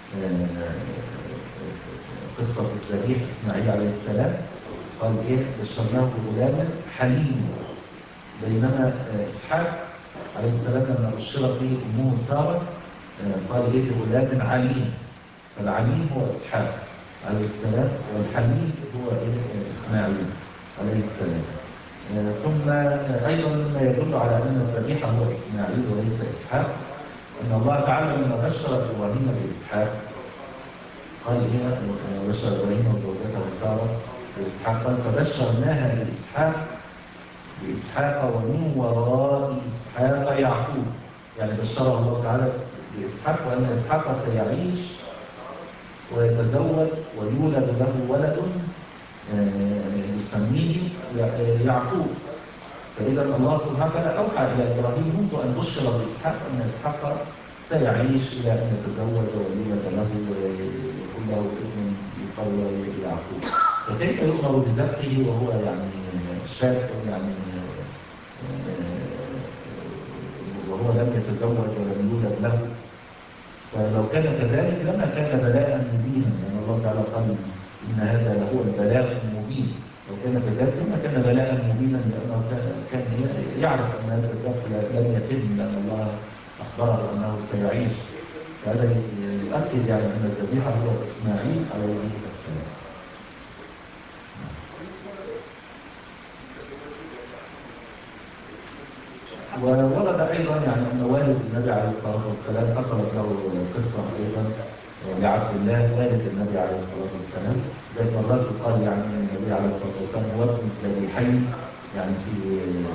قصة الذبيح إسماعيل عليه السلام، قال إيه بشرناه بغلام حليم، بينما إسحاق عليه السلام لما بشرت به أمه سارة قال إيه بغلام عليم، فالعليم هو إسحاق عليه السلام، والحليم هو إيه إسماعيل عليه السلام. ثم أيضا مما يدل على أن الذبيح هو إسماعيل وليس إسحاق أن الله تعالى لما بشر إبراهيم بإسحاق قال هنا بشر إبراهيم وزوجته سارة بإسحاق قال فبشرناها بإسحاق بإسحاق ومن وراء إسحاق يعقوب، يعني بشره الله تعالى بإسحاق وأن إسحاق سيعيش ويتزوج ويولد له ولد يسميه يعقوب. فإذا الله سبحانه وتعالى أوحى إلى إبراهيم منذ أن بشر بإسحاق أن إسحاق سيعيش إلى أن يتزوج ويولد له ويكون له ابن يقال له يعقوب. فكيف يؤمر بذبحه وهو يعني شاب يعني وهو لم يتزوج ولم يولد له؟ فلو كان كذلك لما كان بلاء مبينا، لأن الله تعالى قال إن هذا لهو البلاء المبين. لو كان كذلك لما كان بلاء مبينا، لأنه كان يعرف أن هذا الذبح لم يتم، لأن الله أخبره أنه سيعيش. فهذا يؤكد يعني أن الذبيح هو إسماعيل عليه السلام. وورد أيضا يعني أن والد النبي عليه الصلاة والسلام حصلت له قصة أيضا لعبد الله والد النبي عليه الصلاة والسلام، زي مرات يقال يعني أن النبي عليه الصلاة والسلام هو ابن ذبيحين، يعني في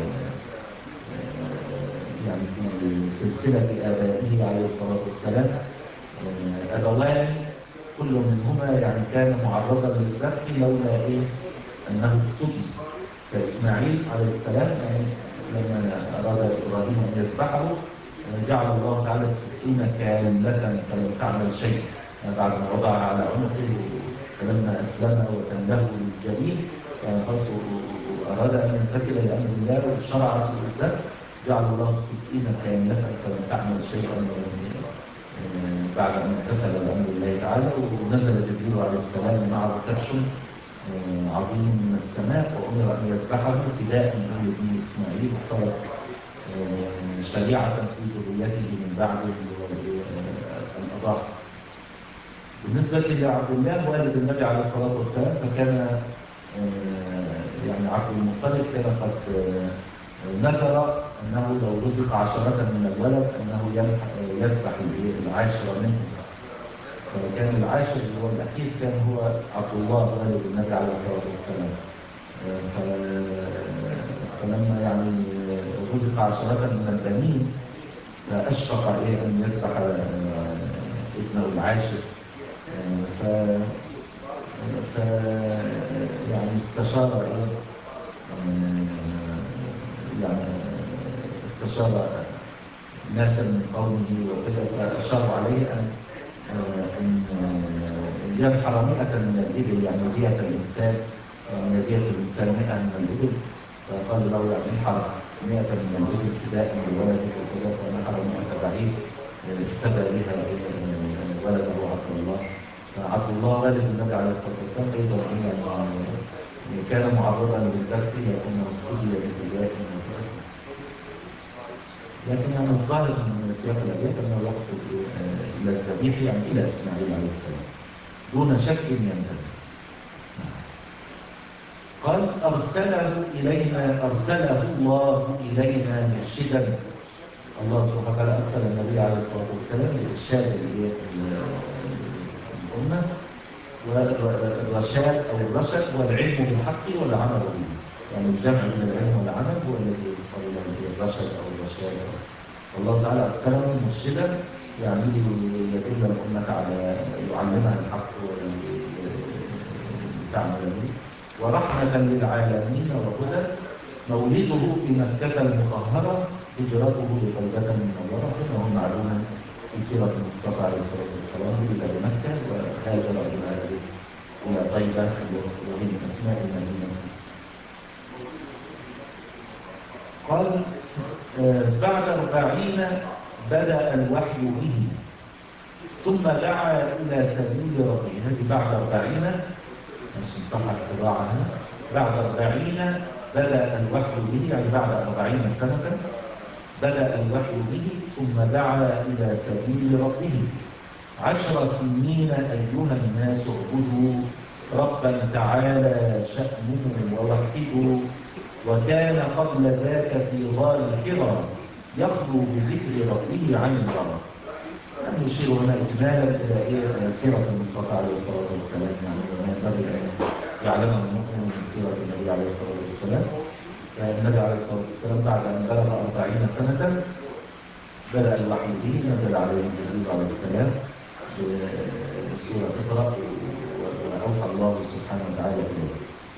يعني في سلسلة آبائه عليه الصلاة والسلام أبوان كل منهما يعني كان معرضا للذبح لولا إيه أنه افتدي. فإسماعيل عليه السلام يعني لما أراد إبراهيم أن يذبحه جعل الله تعالى السكينة كاملة فلم تعمل شيء، يعني بعد ما وضعها على عنقه فلما أسلم وتنبه للجبين يعني وأراد أن يمتثل لأمر الله وشرع في الذبح جعل الله السكينة كاملة فلم تعمل شيئا بعد أن امتثل لأمر الله تعالى. ونزل جبريل عليه السلام معه كبش عظيم من السماء وأمر أن يذبحه فداء لابنه إسماعيل، وصارت شريعة في ذريته من بعده الأضاحي. بالنسبة لعبد الله والد النبي عليه الصلاة والسلام فكان يعني عبد المطلب كان قد نذر أنه لو رزق عشرة من الولد أنه يذبح العاشر منهم، فكان العاشر اللي هو الأخير كان هو عبد الله والد النبي عليه الصلاة والسلام. فلما يعني رزق عشرة من البنين فأشفق عليه أن يذبح ابنه العاشر، ف ف يعني استشار يعني استشار ناسا من قومه وكذا، فأشار عليه أن أن ينحر مئة من الإبل، يعني دية الإنسان، يعني دية الإنسان مئة من الإبل، فقال له يعني انحر مئة من الإبل فداء لولدك وكذا، فنحر مئة بعيد افتدى بها ولده عبد الله. فعبد الله والد النبي عليه الصلاة والسلام أيضا يعني كان معرضا للذبح لكنه افتدي بفداء وكذا. لكن يعني الظاهر من سياق الآيات أنه يقصد إلى الذبيح يعني إلى إسماعيل عليه السلام دون شك ينتهي. قال أرسله إلينا أرسله الله إلينا مرشدا. الله سبحانه وتعالى أرسل النبي عليه الصلاة والسلام لإرشاد الأمة، والرشاد أو الرشد والعلم بالحق والعمل به، يعني الجمع بين العلم والعمل هو الذي يقال الرشد أو الرشاد. الله تعالى أرسله مرشدا يعني يدل الأمة على يعلمها الحق وتعمل به، ورحمة للعالمين وهدى. مولده بمكة المطهرة، هجرته ببلدة منورة، كما هو معلوم في سيرة المصطفى عليه الصلاة والسلام، ولد بمكة وهاجر إلى طيبة وهي من أسماء المدينة. قال بعد أربعين بدأ الوحي به ثم دعا إلى سبيل ربه. هذه بعد أربعين مش صحة قراءها. بعد أربعين بدأ الوحي به، يعني بعد أربعين سنة بدأ الوحي به ثم دعا إلى سبيل ربه. عشر سنين أيها الناس اعبدوا ربا تعالى شأنه ووحدوا، وكان قبل ذاك في غار حرى يخلو بذكر ربه عن الغرى. يعني يشير هنا إجمالا إلى سيرة المصطفى عليه الصلاة والسلام، يعني ما ينبغي أن يعلم المؤمن من سيرة النبي عليه الصلاة والسلام. النبي عليه الصلاة والسلام بعد أن بلغ أربعين سنة بدأ الوحي به، نزل عليه جبريل عليه السلام بسورة اقرأ وأوحى الله سبحانه وتعالى إليه.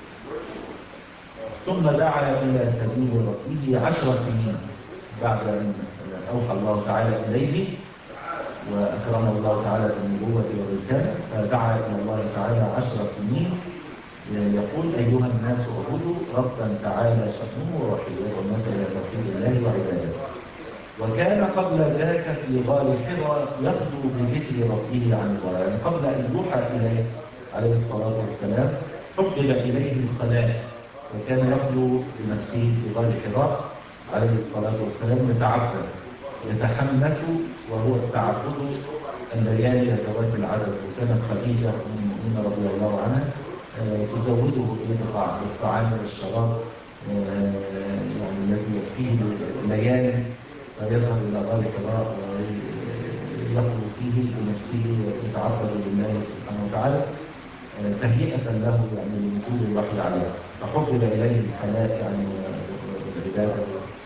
ثم دعا إلى سبيل ربه عشر سنين بعد أن أوحى الله تعالى إليه وأكرمه الله تعالى بالنبوة والرسالة، فدعا إلى الله تعالى عشر سنين يقول أيها الناس اعبدوا ربا تعالى شأنه ووحده، والناس إلى توحيد الله وعبادته. وكان قبل ذاك في غار حرى يخلو بذكر ربه عن الغار، يعني قبل أن يوحى إليه عليه الصلاة والسلام حبب إليه الخلاء، وكان يخلو بنفسه في غار حراء عليه الصلاة والسلام يتعبد، يتحمس وهو التعبد الليالي ذوات العدد. وكانت خديجة أم المؤمنين رضي الله عنها تزوده بالطعام والشراب يعني الذي يكفيه الليالي، فيذهب إلى غار حراء ويخلو فيه بنفسه ويتعبد بالله سبحانه وتعالى تهيئة له يعني لنزول الوحي عليه. فحبب إليه الخلاء يعني والعبادة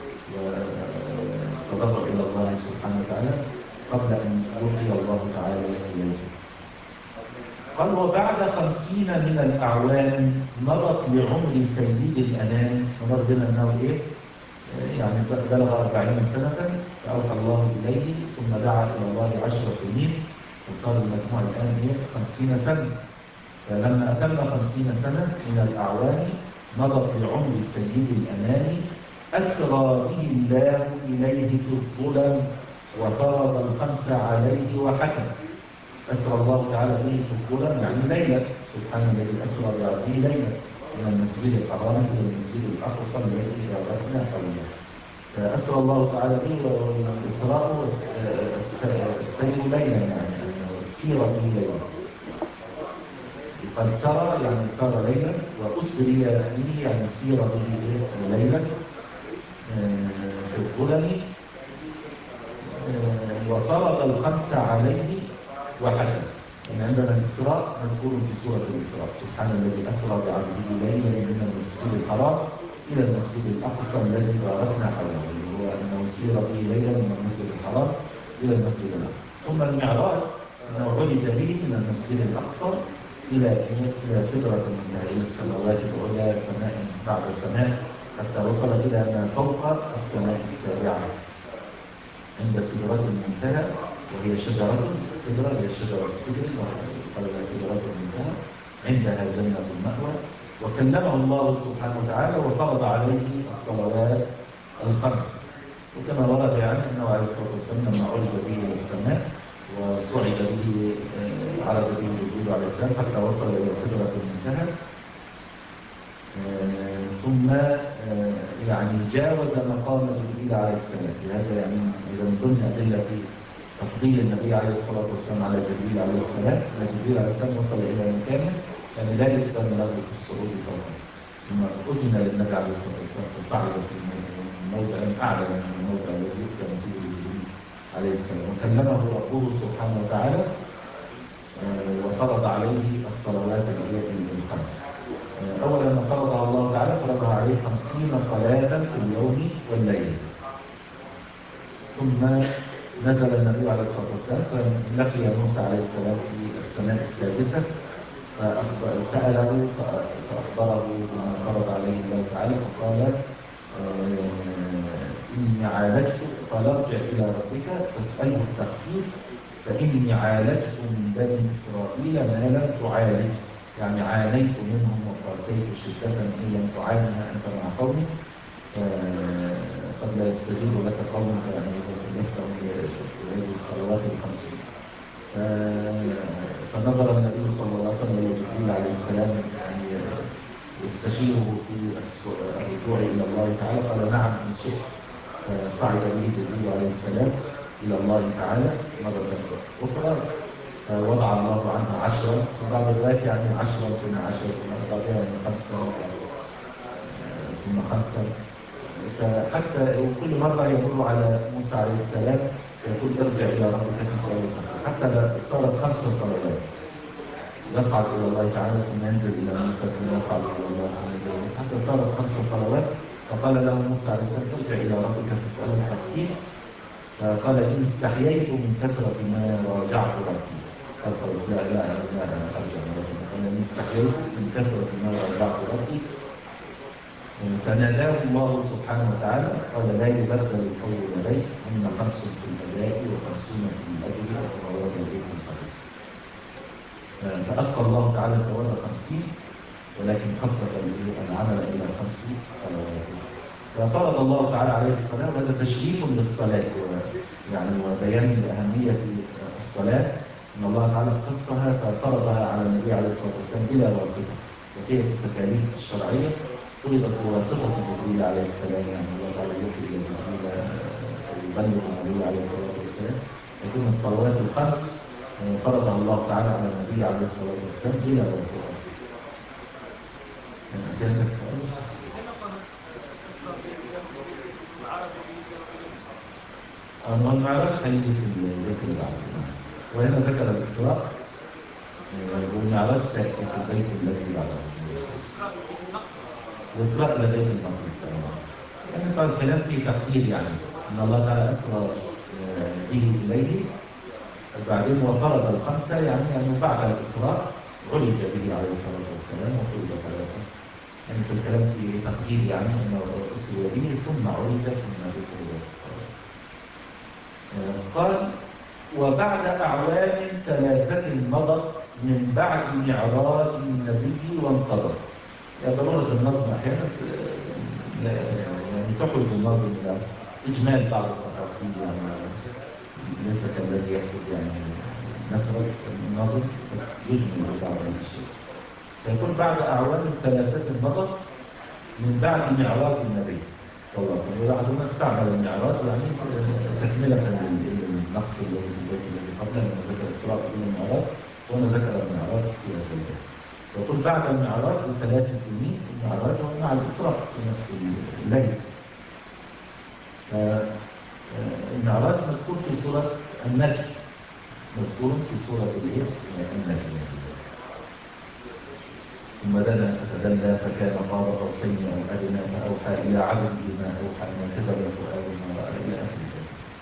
والتضرع إلى الله سبحانه وتعالى قبل أن يوحي الله تعالى إليه. قال وبعد خمسين من الأعوام مضت لعمر سيد الأنام، فمر بنا أنه إيه؟ يعني بلغ أربعين سنة فأوحى الله إليه ثم دعا إلى الله عشر سنين، فصار المجموع الآن إيه؟ خمسين سنة. فلما أتم خمسين سنة من الأعوام مضت لعمر سيد الأنام، أسرى به الله إليه في الظلم وفرض الخمس عليه وحكم. أسرى الله تعالى به في الظلم يعني ليلة، سبحان الذي أسرى بعبده ليلة من المسجد الحرام إلى المسجد الأقصى الذي باركنا حوله. فأسرى الله تعالى به والإسراء السير ليلا، يعني السير به ليلا. قد سرى يعني سار ليلا، وأسري به يعني سير به ليلا في الظلم، وفرض الخمس عليه وحكم. يعني عندنا الإسراء مذكور في سورة الإسراء: سبحان الذي أسرى بعبده ليلا من المسجد الحرام إلى المسجد الأقصى الذي باركنا حوله، هو أنه سير به ليلا من المسجد الحرام إلى المسجد الأقصى. ثم المعراج أنه عرج به من المسجد الأقصى إلى إلى سدرة المنتهى، إلى السماوات العلى، سماء بعد سماء، حتى وصل إلى ما فوق السماء السابعة عند سدرة المنتهى، وهي شجرة السدرة، هي شجرة السدر، وقال سدرة المنتهى، عندها جنة المأوى. وكلمه الله سبحانه وتعالى وفرض عليه الصلوات الخمس، وكما ورد يعني أنه عليه الصلاة والسلام لما عرج به إلى السماء وصعد به، عرج به جبريل عليه السلام حتى وصل إلى سدرة المنتهى، ثم يعني جاوز مقام جبريل عليه السلام. لهذا يعني إذا من ضمن أدلة تفضيل النبي عليه الصلاة والسلام على جبريل عليه السلام أن جبريل عليه السلام وصل إلى مكانه يعني لا يقدم له في الصعود فوقه، ثم أذن للنبي عليه الصلاة والسلام فصعد في موضع أعلى من الموضع الذي يؤذن فيه جبريل عليه السلام، وكلمه ربه سبحانه وتعالى وفرض عليه الصلوات الخمس. أولا ما فرضها الله تعالى فرضها عليه خمسين صلاة في اليوم والليل. ثم نزل النبي عليه الصلاة والسلام فلقي موسى عليه السلام في السماء السادسة، فسأله فأخبره بما فرض عليه الله تعالى، فقال إني عالجت، قال ارجع إلى ربك فاسأله التخفيف فإني عالجت من بني إسرائيل ما لم تعالج، يعني عانيت منهم وقاسيت شدة إن لم تعانها أنت مع قومي، قد لا يستجيب لك قومك يعني يفتحوا هذه الصلوات الخمسين. فنظر النبي صلى الله عليه وسلم إلى جبريل عليه السلام يعني يستشيره في الرجوع إلى الله تعالى، قال نعم إن شئت. فصعد به جبريل عليه السلام إلى الله تعالى مرة أخرى، فوضع الله عنه عشرة، وبعد ذلك يعني عشرة ثم عشرة ثم بعدها يعني خمسة ثم خمسة، فحتى كل مرة يمر على موسى عليه السلام يقول ارجع إلى ربك فاسأله، حتى صارت خمسة صلوات، يصعد إلى الله تعالى ثم ينزل إلى موسى ثم يصعد إلى الله ثم ينزل إلى موسى، حتى صارت خمسة صلوات. فقال له موسى عليه السلام ارجع إلى ربك فاسأله التخفيف، فقال إن استحييت من كثرة ما راجعت ربي، قال خلاص لا لا لا أرجع ربي، قال إن استحييت من كثرة ما راجعت ربي. فناداه الله سبحانه وتعالى قال لا يبدل القول لدي، هم خمس في الأداء وخمسون في الأجر وثواب البيت الخمس. فأبقى الله تعالى ثواب خمسين، ولكن خفف العمل إلى خمس صلوات. ففرض الله تعالى عليه الصلاة، وهذا تشريف للصلاة يعني وبيان لأهمية الصلاة، أن الله تعالى قصها ففرضها على النبي عليه الصلاة والسلام بلا واسطة، وهي التكاليف الشرعية فرضت بواسطة جبريل عليه السلام، يعني الله تعالى يوحي إلى جبريل يبلغ النبي عليه الصلاة والسلام، لكن الصلوات الخمس فرضها الله تعالى على النبي عليه الصلاة والسلام بلا واسطة. كان لك سؤال؟ أما المعراج هيجي في البيت اللي بعده، وهنا ذكر الإسراء والمعراج سيأتي في البيت الذي بعده، الإسراء إلى بيت المقدس. يعني طبعا الكلام فيه تقدير، يعني أن الله تعالى أسرى به إليه، بعدين وفرض الخمسة، يعني أنه بعد الإسراء عرج به عليه الصلاة والسلام وفرضت على الخمسة، يعني في الكلام فيه تقدير، يعني أنه أسرى به ثم عرج ثم ذكر الصلاة. قال وبعد أعوام ثلاثة مضت من بعد معراج النبي وانقضت. يا ضرورة النظم أحيانا يعني تحرج النظم إلى إجمال بعض التفاصيل، يعني ليس كالذي يكتب يعني نثرة النظم يجمل بعض الأشياء. فيقول بعد أعوام ثلاثة مضت من بعد معراج النبي صلى الله عليه وسلم. وبعدما استعمل المعراج يعني تكملة للنقص الذي في البيت الذي قبله، لما ذكر الإسراء دون المعراج وأنا ذكر المعراج في هذا البيت. يقول بعد المعراج بثلاث سنين، المعراج مع الإسراء في نفس الليل. المعراج مذكور في سورة النجم، مذكور في سورة فكان قاب قوسين أو أدنى فأوحى إلى عبده ما أوحى ما كتب فؤاد ما رأى إلى آخره.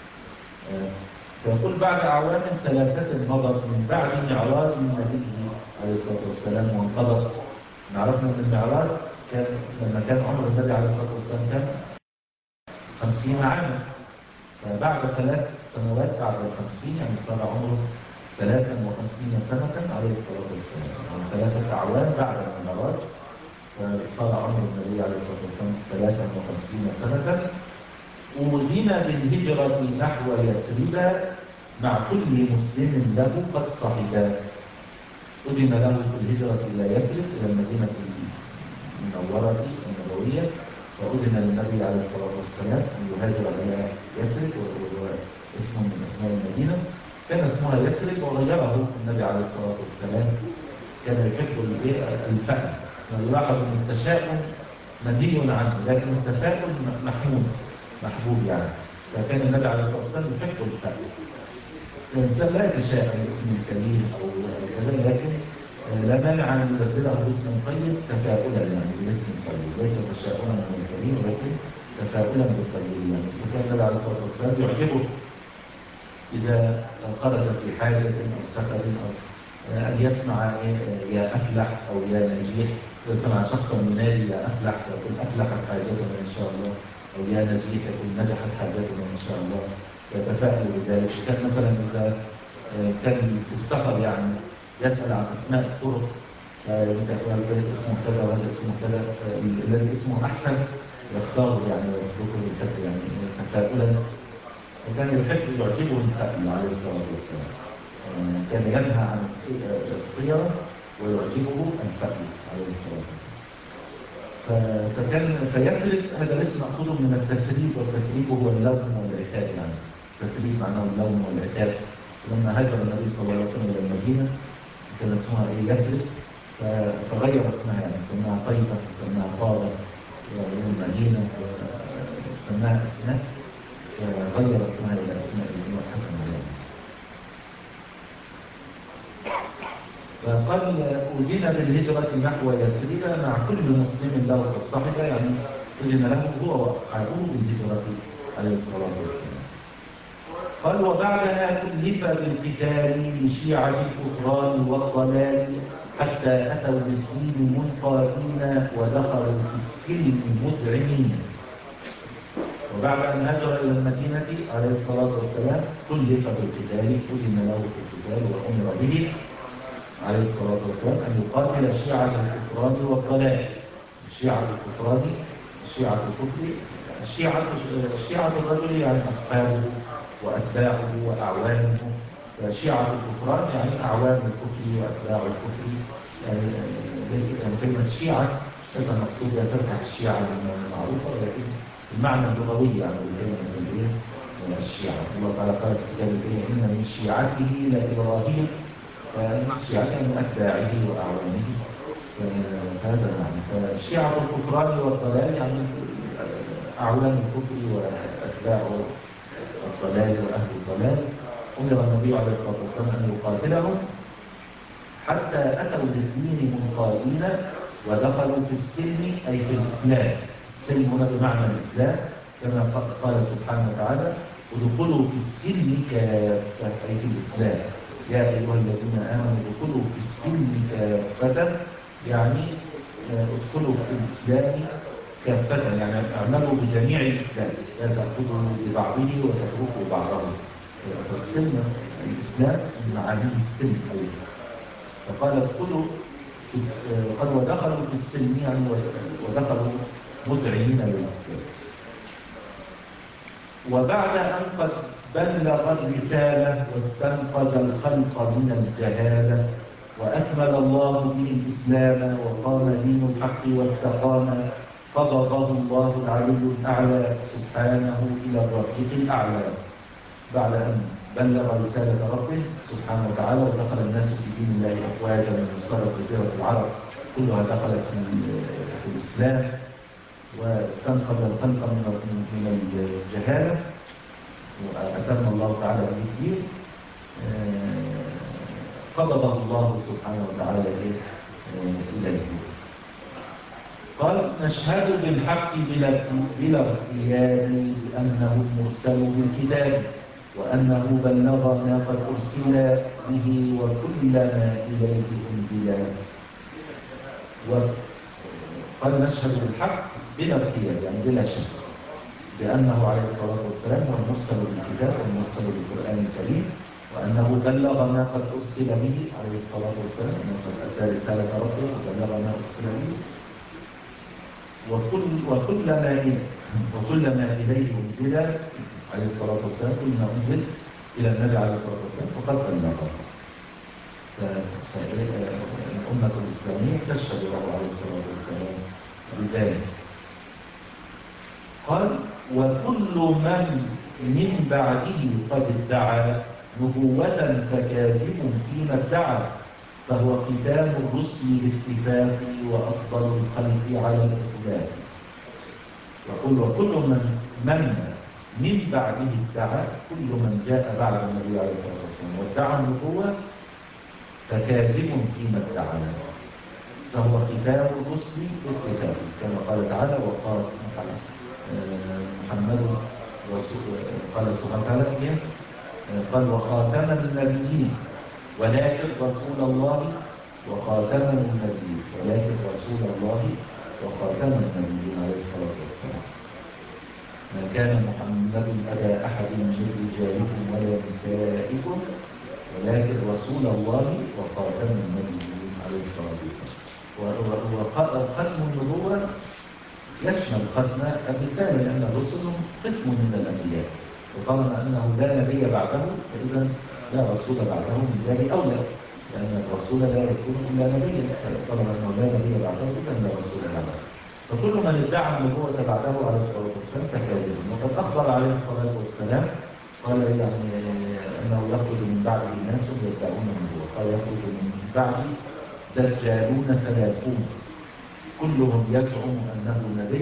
فيقول بعد أعوام ثلاثة مضت من بعد معراج النبي عليه الصلاة والسلام وانقضت. عرفنا أن المعراج كان لما كان عمر النبي عليه الصلاة والسلام كان خمسين عاما، فبعد ثلاث سنوات بعد الخمسين يعني صار عمره ثلاثا وخمسين سنة عليه الصلاة والسلام، يعني ثلاثة أعوام بعد المعراج فصار عمر النبي عليه الصلاة والسلام ثلاثا وخمسين سنة. أوذن بالهجرة نحو يثرب مع كل مسلم له قد صحبا. أذن له في الهجرة إلى يثرب إلى المدينة المنورة النبوية، فأذن للنبي عليه الصلاة والسلام أن يهاجر إلى يثرب وهو اسم من أسماء المدينة. كان اسمها يثرب وغيره النبي عليه الصلاة والسلام، كان يحب الفأل. نلاحظ أن التشاؤم منهي عنه لكن التفاؤل محمود محبوب يعني. فكان النبي عليه الصلاة والسلام يحب الفأل. الإنسان لا يتشاءم باسم كريم أو كذا، لكن لا مانع أن يبدله باسم طيب تفاؤلا يعني باسم طيب، ليس تشاؤما من الكريم ولكن تفاؤلا بالطيب يعني. فكان النبي عليه الصلاة والسلام يعجبه إذا خرج في حاجة أو سفر أو أن يسمع يا أفلح أو يا نجيح. إذا سمع شخصا ينادي يا أفلح يقول أفلحت حاجتنا إن شاء الله، أو يا نجيح يقول نجحت حاجتنا إن شاء الله، يتفائل بذلك. كان مثلا إذا كان في السفر يعني يسأل عن أسماء الطرق، هذا اسمه كذا وهذا اسمه كذا، الذي اسمه أحسن يختار يعني ويسلكه بالكثير يعني تفاؤلا. وكان يحب يعجبه الفأل عليه الصلاة والسلام، كان ينهى عن الطيرة ويعجبه الفأل عليه الصلاة والسلام. فكان فيثرب هذا الاسم مأخوذ من التثريب، والتثريب هو اللوم والعتاب يعني. التثريب معناه اللوم والعتاب. لما هاجر النبي صلى الله عليه وسلم إلى المدينة كان اسمها إيه؟ يثرب، فغير اسمها يعني سماها طيبة وسماها طابة والمدينة وسماها أسماء، غير اسمها إلى أسماء حسنة يعني. فقال أذن بالهجرة نحو يثرب مع كل مسلم له قد صحب، يعني أذن له هو وأصحابه بالهجرة عليه الصلاة والسلام. قال وبعدها كلف بالقتال لشيعة الكفران والضلال حتى أتوا بالدين منقادين ودخلوا في السلم مذعنين. وبعد أن هاجر إلى المدينة عليه الصلاة والسلام كلف بالقتال، أذن له في القتال وأمر به عليه الصلاة والسلام أن يقاتل شيعة الكفران والضلال. شيعة الكفران شيعة الكفر، الشيعة الشيعة الرجل يعني أصحابه وأتباعه وأعوانه، فشيعة الكفران يعني أعوان الكفر وأتباع الكفر يعني. ليس يعني كلمة شيعة ليس المقصود بها فرقة الشيعة المعروفة، ولكن المعنى اللغوي يعني الكلمة الشيعة. الله تعالى قال في كتابه إن من شيعته لإبراهيم، فالشيعة من أتباعه وأعوانه، فهذا المعنى. فالشيعة الكفران والضلال يعني أعوان الكفر وأتباع الضلال وأهل الضلال. أمر النبي عليه الصلاة والسلام أن يقاتلهم حتى أتوا بالدين منقادين ودخلوا في السلم أي في الإسلام. السلم هنا بمعنى الإسلام كما قال سبحانه وتعالى ادخلوا في السلم كافة أي في الإسلام. يا أيها الذين آمنوا ادخلوا في السلم كافة، يعني ادخلوا في الإسلام كافة يعني اعملوا بجميع الإسلام، لا تأخذوا ببعضه وتتركوا بعضه. فالسلم الإسلام من معانيه السلم أيضا. فقال ادخلوا قال ودخلوا في السلم يعني ودخلوا مذعنين للإسلام. وبعد أن قد بلغ الرسالة واستنقذ الخلق من الجهالة وأكمل الله به الإسلام وقام دين الحق واستقام، قبضه الله العلي الأعلى سبحانه إلى الرفيق الأعلى. بعد أن بلغ رسالة ربه سبحانه وتعالى ودخل الناس في دين الله أفواجا من مصارى جزيرة العرب كلها دخلت في الإسلام، واستنقذ الخلق من الجهالة وأتم الله تعالى به الدين، قبضه الله سبحانه وتعالى إليه. قال نشهد بالحق بلا بلا ارتياب بأنه المرسل بالكتاب وأنه بلغ ما قد أرسل به وكل ما إليه أنزل. وقال نشهد بالحق بلا ارتياب يعني بلا شك بأنه عليه الصلاة والسلام هو المرسل بالكتاب والمرسل بالقرآن الكريم وأنه بلغ ما قد أرسل به عليه الصلاة والسلام أنه قد أدى رسالة ربه وبلغ ما أرسل به وكل وكل ما إليه وكل ما إليه أنزل عليه الصلاة والسلام كل ما أنزل إلى النبي عليه الصلاة والسلام فقد بلغه. فالأمة الإسلامية تشهد له عليه الصلاة والسلام بذلك. قال وكل من من بعده قد ادعى نبوة فكاذب فيما ادعى فهو ختام الرسل باتفاق وأفضل الخلق على الإطلاق. وكل وكل من من من بعده ادعى كل من جاء بعد النبي عليه الصلاة والسلام وادعى النبوة فكاذب فيما ادعى فهو ختام الرسل باتفاق كما قال تعالى وقال محمد رسول قال سبحانه وتعالى قال وخاتم النبيين ولكن رسول الله وخاتم النبيين ولكن رسول الله وخاتم النبيين عليه الصلاة والسلام. ما كان محمد أبا أحد من رجالكم ولا نسائكم ولكن رسول الله وخاتم النبيين عليه الصلاة والسلام. وختم النبوة يشمل ختم الرسالة لأن الرسل قسم من الأنبياء وطالما أنه لا نبي بعده فإذا لا رسول بعده من باب أولى لأن الرسول لا يكون إلا نبيا طالما أنه لا نبي بعده إذا لا رسول بعده. فكل من ادعى النبوة بعده عليه الصلاة والسلام فكاذب. وقد أخبر عليه الصلاة والسلام قال يعني أنه يخرج من بعده ناس يدعون النبوة قال يخرج من بعده دجالون ثلاثون كلهم يزعم أنه نبي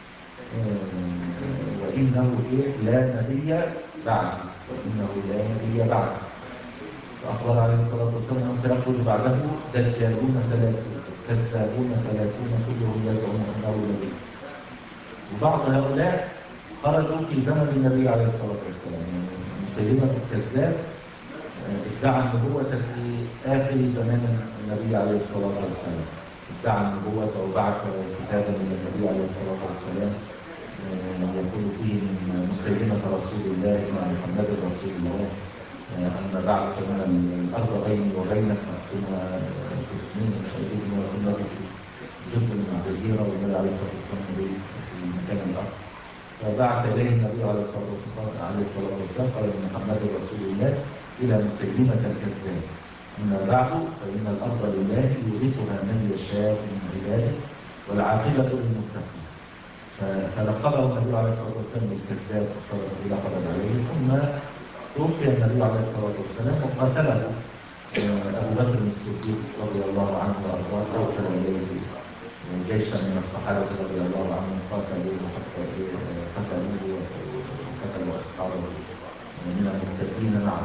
وإنه لا نبي بعد وإنه لا نبي بعد. فأخبر عليه الصلاة والسلام أنه سيخرج بعده دجالون ثلاثون كذابون ثلاثون كلهم يزعم أنه نبي. وبعض هؤلاء خرجوا في زمن النبي عليه الصلاة والسلام يعني مسيلمة الكذاب ادعى النبوة في آخر زمان النبي عليه الصلاة والسلام ادعى النبوة وبعث كتابا من النبي عليه الصلاة والسلام يقول فيه من مسيلمة رسول الله من محمد رسول الله أما بعد فإن الأرض بيني وبينك مقسومة قسمين خيرين وكنا في جزء من الجزيرة والنبي عليه الصلاة والسلام في مكان الأرض فبعث إليه النبي عليه الصلاة والسلام قال إن محمد رسول الله إلى مسيلمة الكذاب أما بعد فإن الأرض لله يورثها من يشاء من عباده والعاقبة للمتقين. فلقبه النبي عليه الصلاة والسلام بالكذاب وصار لقبا عليه ثم توفي النبي عليه الصلاة والسلام وقاتله أبو بكر الصديق رضي الله عنه وأرضاه أرسل إليه جيشا من الصحابة رضي الله عنهم قاتلوه حتى قتلوه وقتلوا أصحابه من المرتدين معه.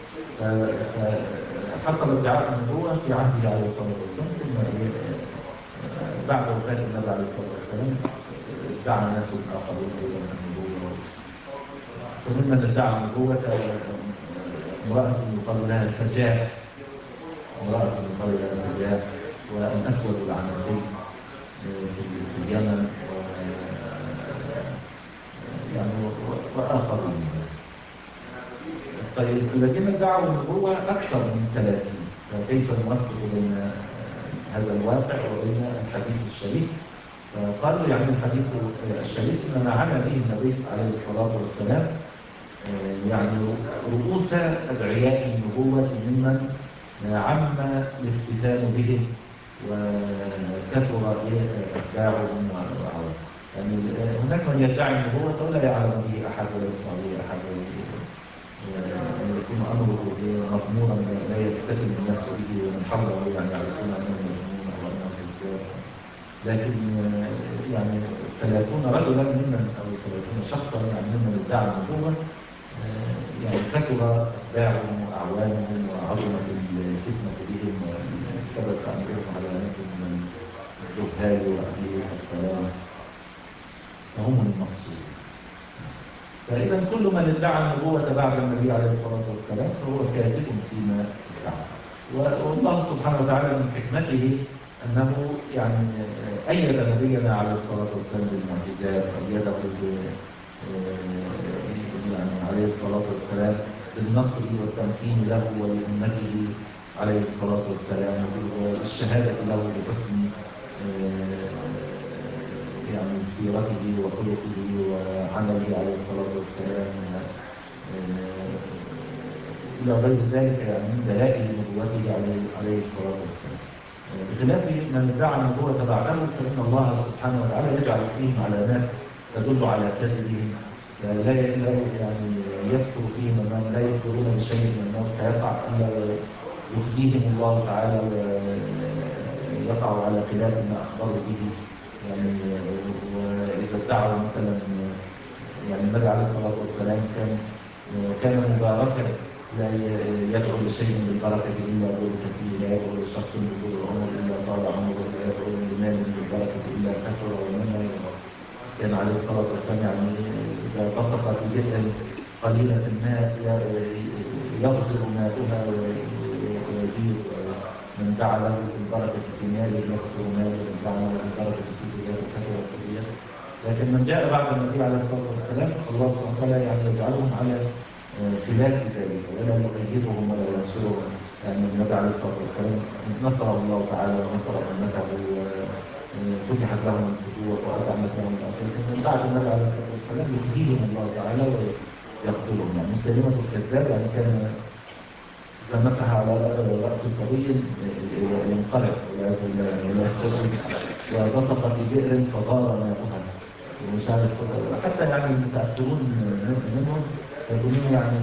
فحصل ادعاء النبوة في عهده عليه الصلاة والسلام ثم بعد وفاة النبي عليه الصلاة والسلام ادعى ناس آخرون أيضا النبوة. فممن ادعى النبوة امرأة يقال لها سجاح امرأة يقال لها سجاح والأسود العنسي في اليمن يعني وآخرون. طيب الذين ادعوا النبوة أكثر من ثلاثين فكيف نوفق بين هذا الواقع وبين الحديث الشريف؟ فقالوا يعني الحديث الشريف إنما عمل به النبي عليه الصلاة والسلام يعني رؤوس أدعياء النبوة ممن عم الافتتان بهم وكثر أتباعهم وعوام. يعني هناك من يدعي النبوة ولا يعلم به أحد ولا يسمع به أحد أن يكون أمره مضمورا لا يفتتن الناس به ومن حوله يعني يعرفون أنه مجنون أو أنه كذاب. لكن يعني ثلاثون رجلا ممن أو ثلاثون شخصا يعني ممن ادعى النبوة يعني كثر أتباعهم وأعوانهم وعظمت الفتنة بهم وكبس أمرهم على ناس من الجهد. الجهال وأهل الكلام فهم المقصود. فإذا كل من ادعى النبوة بعد النبي عليه الصلاة والسلام فهو كاذب فيما ادعى. والله سبحانه وتعالى من حكمته أنه يعني أيد نبينا عليه الصلاة والسلام بالمعجزات، أيده يعني عليه الصلاة والسلام بالنصر والتمكين له ولأمته عليه الصلاة والسلام، والشهادة له بحسن يعني سيرته وخلقه وعمله عليه الصلاة والسلام إلى غير ذلك يعني من دلائل نبوته عليه عليه الصلاة والسلام. بخلاف من ادعى النبوة بعده فإن الله سبحانه وتعالى يجعل فيهم علامات تدل على كذبهم، لا يعني يكثر فيهم أنهم لا يخبرون بشيء من أنه سيقع إلا يخزيهم الله تعالى ويقع على خلاف ما أخبروا به. يعني وإذا ادعوا مثلا يعني النبي عليه الصلاة والسلام كان كان مباركا لا يدعو لشيء بالبركة إلا بركة فيه، لا يدعو لشخص بطول العمر إلا طال عمره، لا يدعو لمال بالبركة إلا كثر ومنع. كان عليه الصلاة والسلام يعني إذا بصق في بئر قليلة الماء يغزر ماؤها ويزيد. من دعا له بالبركة في ماله يغزر ماله، من دعا له بالبركة في زيادة كثرة سبيل. لكن من جاء بعد النبي عليه الصلاة والسلام الله سبحانه وتعالى يعني يجعلهم على خلاف ذلك ولا يؤيدهم ولا ينصرهم. يعني النبي عليه الصلاة والسلام نصره الله تعالى ونصر أمته وفتحت لهم الفتوح وأزعمت لهم الأرض. من بعد النبي عليه الصلاة والسلام يخزيهم الله تعالى ويقتلهم. يعني مسيلمة الكذاب يعني كان إذا مسح على رأس صبي ينقلب والعياذ بالله وبصق في بئر فضار ماؤها ومش عارف حتى يعني المتأثرون منهم يقولون يعني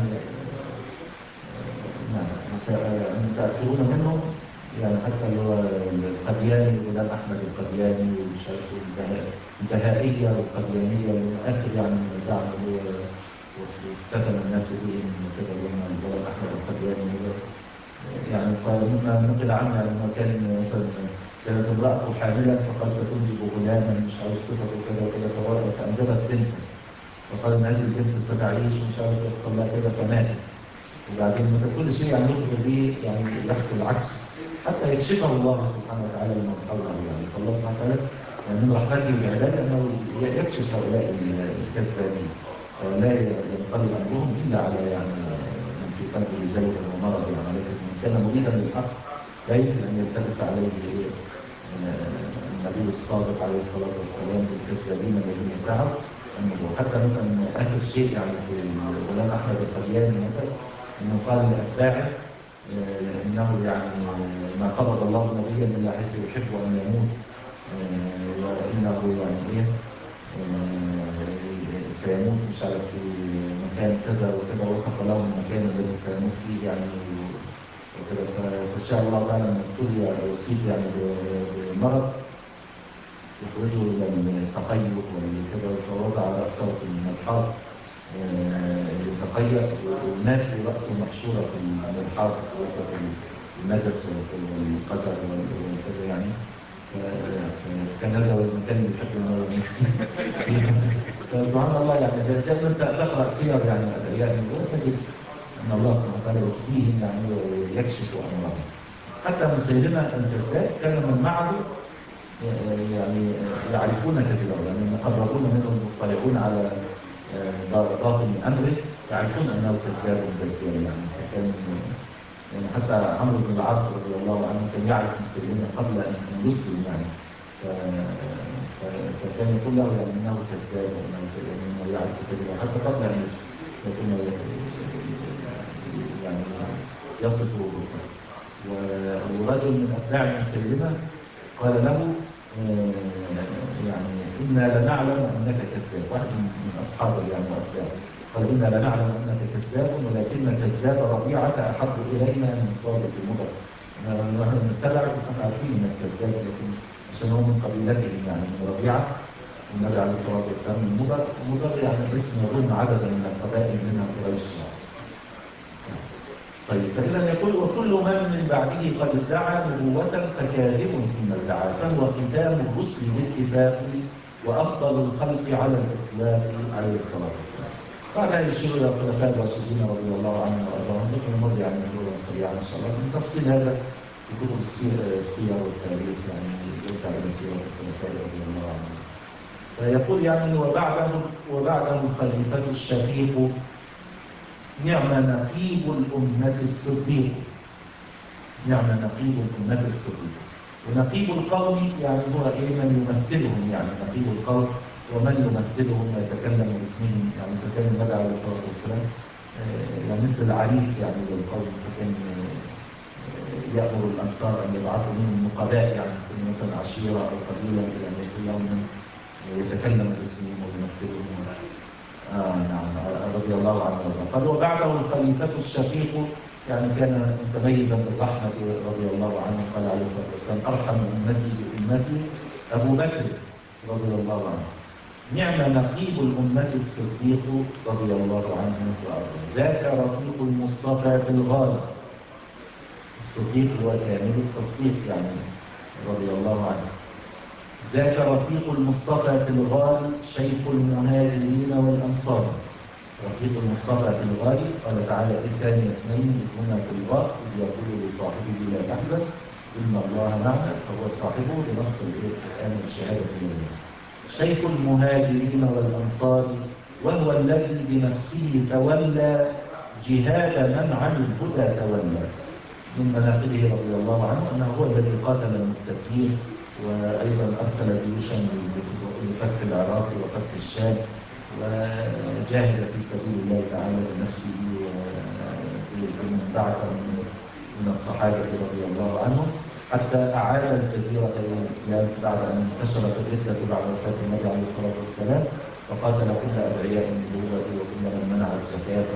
المتأثرون منهم يعني حتى اللي هو القدياني غلام أحمد القدياني ومش عارف البهائية والقديانية والآخر يعني من الدعم هو وافتتن الناس بهم كده لما غلام أحمد القدياني يعني فمما نقل عنه يعني ما كان مثلا كانت امرأته حاملا فقال ستنجب غلاما مش عارف صفته كذا وكذا فأنجبت بنتا فقال ان هذه البنت ستعيش ومش عارف يحصل لها كده فماتت. وبعدين مثل كل شيء يعني يخبر به يعني يحصل عكسه حتى يكشفه الله سبحانه وتعالى من حوله. يعني فالله سبحانه وتعالى يعني من رحمته بعباده انه يكشف هؤلاء الكذابين ولا ينقلب امرهم الا على يعني من في قلبه زيغ ومرض. يعني لكن من كان مريدا للحق لا يمكن ان يلتبس عليه النبي الصادق عليه الصلاه والسلام بالكذابين الذين ادعوا. وحتى مثلا آخر شيء يعني في غلام أحمد القدياني مثلا إنه قال لأتباعه إنه يعني ما قبض الله نبيا إلا حيث يحب أن يموت وإنه يعني إيه سيموت مش عارف في مكان كذا وكذا وصف له المكان الذي سيموت فيه يعني وكذا. فشاء الله تعالى أن ابتلي يصيب يعني بمرض يخرجه إلى التقيؤ وكذا فوضع رأسه في الملحاظ يتقيأ ومات ورأسه محشورة في الملحاظ في وسط النجس والقذر وكذا. يعني فكان هذا هو المكان اللي يحب الموت. فسبحان الله يعني دائما أنت تقرأ سير يعني الأدعياء وتجد أن الله سبحانه وتعالى يحصيهم يعني ويكشف أمرهم. حتى مسيلمة الكذاب كان من معه يعني يعرفون كذبه، يعني المقربون منهم مطلعون على باطن امره يعرفون انه كذاب كذاب. يعني فكان يعني حتى عمرو بن العاص رضي الله عنه كان يعرف مسلمين قبل ان يسلم يعني فكان يقول له يعني انه كذاب وانه انه يعرف كذبه حتى قبل ان يسلم، لكن يعني يصفه بالكذب. ورجل من اتباع مسلمه قال له يعني إنا لنعلم أنك كذاب. واحد من أصحابه يعني وأتباعه قال إنا لنعلم أنك كذاب ولكن كذاب ربيعة أحب إلينا من صادق المضر. نحن نتبع بس عارفين أنك كذاب لكن عشان هو من قبيلتهم يعني من ربيعة والنبي عليه الصلاة والسلام من مضر. مضر يعني اسم يضم عددا من القبائل منها قريش. طيب فإذا يقول وكل من من بعده قد ادعى نبوة فكاذب فيما ادعى، فهو ختام الرسل بالاتفاق وأفضل الخلق على الإطلاق عليه الصلاة والسلام. بعدها يشير إلى الخلفاء الراشدين رضي الله عنهم وأرضاهم، لكن نمر يعني مرورا سريعا إن شاء الله من تفصيل هذا في كتب السير والتاريخ، يعني يرجع إلى سيرة الخلفاء رضي الله عنهم. فيقول يعني وبعده وبعده الخليفة الشفيق نعم نقيب الأمة الصديق. نعم نقيب الأمة الصديق. ونقيب القوم يعني هو إيه من يمثلهم، يعني نقيب القوم ومن يمثلهم ويتكلم باسمهم، يعني فكان النبي عليه الصلاة والسلام يعني مثل العريف يعني للقوم، فكان يأمر الأنصار أن يبعثوا منهم نقباء، يعني كل مثلا عشيرة أو قبيلة أن يكون لهم من يتكلم باسمهم ويمثلهم. آه نعم رضي الله عنه وارضاه. قال وبعده الخليفة الشفيق يعني كان متميزا بالرحمة رضي الله عنه، قال عليه الصلاة والسلام أرحم أمتي بأمتي أبو بكر رضي الله عنه. نعم نقيب الأمة الصديق رضي الله عنه وارضاه. ذاك رفيق المصطفى في الغار. الصديق هو كامل التصديق يعني رضي الله عنه. ذاك رفيق المصطفى في الغار شيخ المهاجرين والأنصار. رفيق المصطفى في الغار قال تعالى في ثاني اثنين إذ هما في الغار إذ يقول لصاحبه لا تحزن إن الله معنا، فهو صاحبه بنص القرآن والشهادة لله. شيخ المهاجرين والأنصار وهو الذي بنفسه تولى جهاد من عن الهدى تولى. من مناقبه رضي الله عنه أنه هو الذي قاتل المرتدين، وأيضا أرسل جيوشا لفتح العراق وفتح الشام، وجاهد في سبيل الله تعالى بنفسه ومن بعث من الصحابة رضي الله عنهم، حتى أعاد الجزيرة إلى الإسلام بعد أن انتشرت الردة بعد وفاة النبي عليه الصلاة والسلام، وقاتل كل أدعياء النبوة وكل من منع الزكاة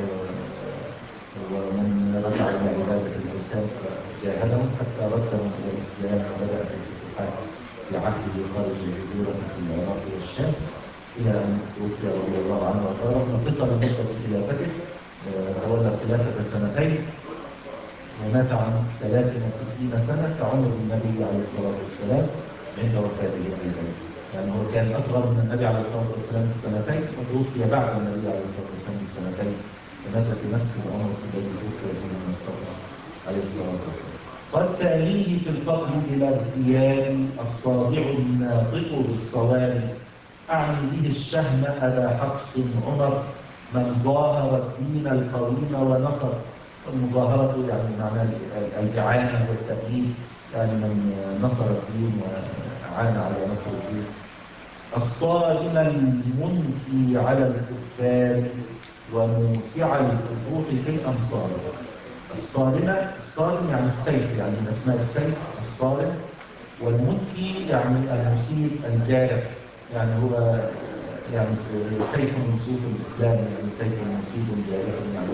ومن رجع إلى عبادة الأوثان فجاهدهم حتى ردهم إلى الإسلام، وبدأ في الفتوحات في عهده خارج الجزيرة في العراق والشام إلى أن توفي رضي الله عنه وارضاه. قصر مدة خلافته تولى الخلافة سنتين ومات عن ثلاث وستين سنة كعمر النبي عليه الصلاة والسلام عند وفاته أيضا. يعني هو كان أصغر من النبي عليه الصلاة والسلام بسنتين وتوفي بعد النبي عليه الصلاة والسلام بسنتين، فمات في نفس العمر الذي توفي فيه المصطفى عليه الصلاة والسلام. قد ثانيه في الفضل بلا اغتيال الصابع الناطق بالصواب، أعني به الشهم أبا حفص عمر من ظاهر الدين القويم ونصر. المظاهرة يعني معنى الإعانة والتأييد، يعني من نصر الدين وأعان على نصر الدين. الصارم المنكي على الكفار وموسع الفتوح في الأمصار. الصارمة، الصارم يعني السيف، يعني من أسماء السيف الصارم، والمنكي يعني المصيب الجارح، يعني هو يعني سيف من سيوف الإسلام، يعني سيف مصيب جارح يعني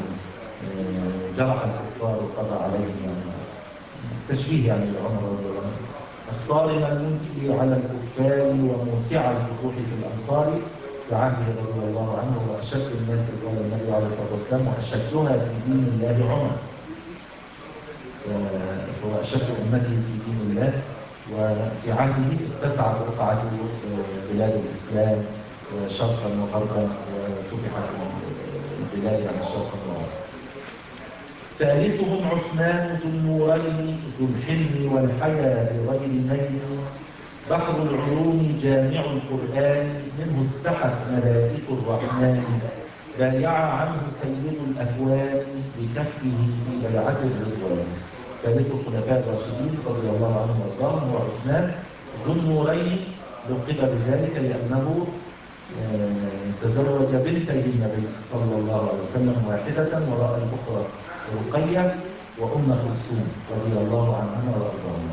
جرح الكفار وقضى عليهم، يعني تشبيه يعني لعمر رضي الله عنه. الصارم المنكي على الكفار وموسع الفتوح في الأمصار في عهده رضي الله عنه، وأشد الناس قال النبي عليه الصلاة والسلام وأشدها في دين الله عمر، فهو أشد أمته في دين الله. وفي عهده اتسعت رقعته بلاد الإسلام شرقا وغربا وفتحت البلاد يعني شرقا وغربا. ثالثهم عثمان ذو النورين ذو الحلم والحياة بغير نيل، بحر العلوم جامع القرآن منه استحت ملائكة الرحمن، بايع عنه سيد الأكوان بكفه في بيعة الرضوان. ثالث الخلفاء الراشدين رضي الله عنهم وارضاهم هو عثمان ذو النورين، لقب بذلك لأنه تزوج بنتي النبي صلى الله عليه وسلم واحدة وراء الأخرى، رقية وأم كلثوم رضي الله عنهما وارضاهما.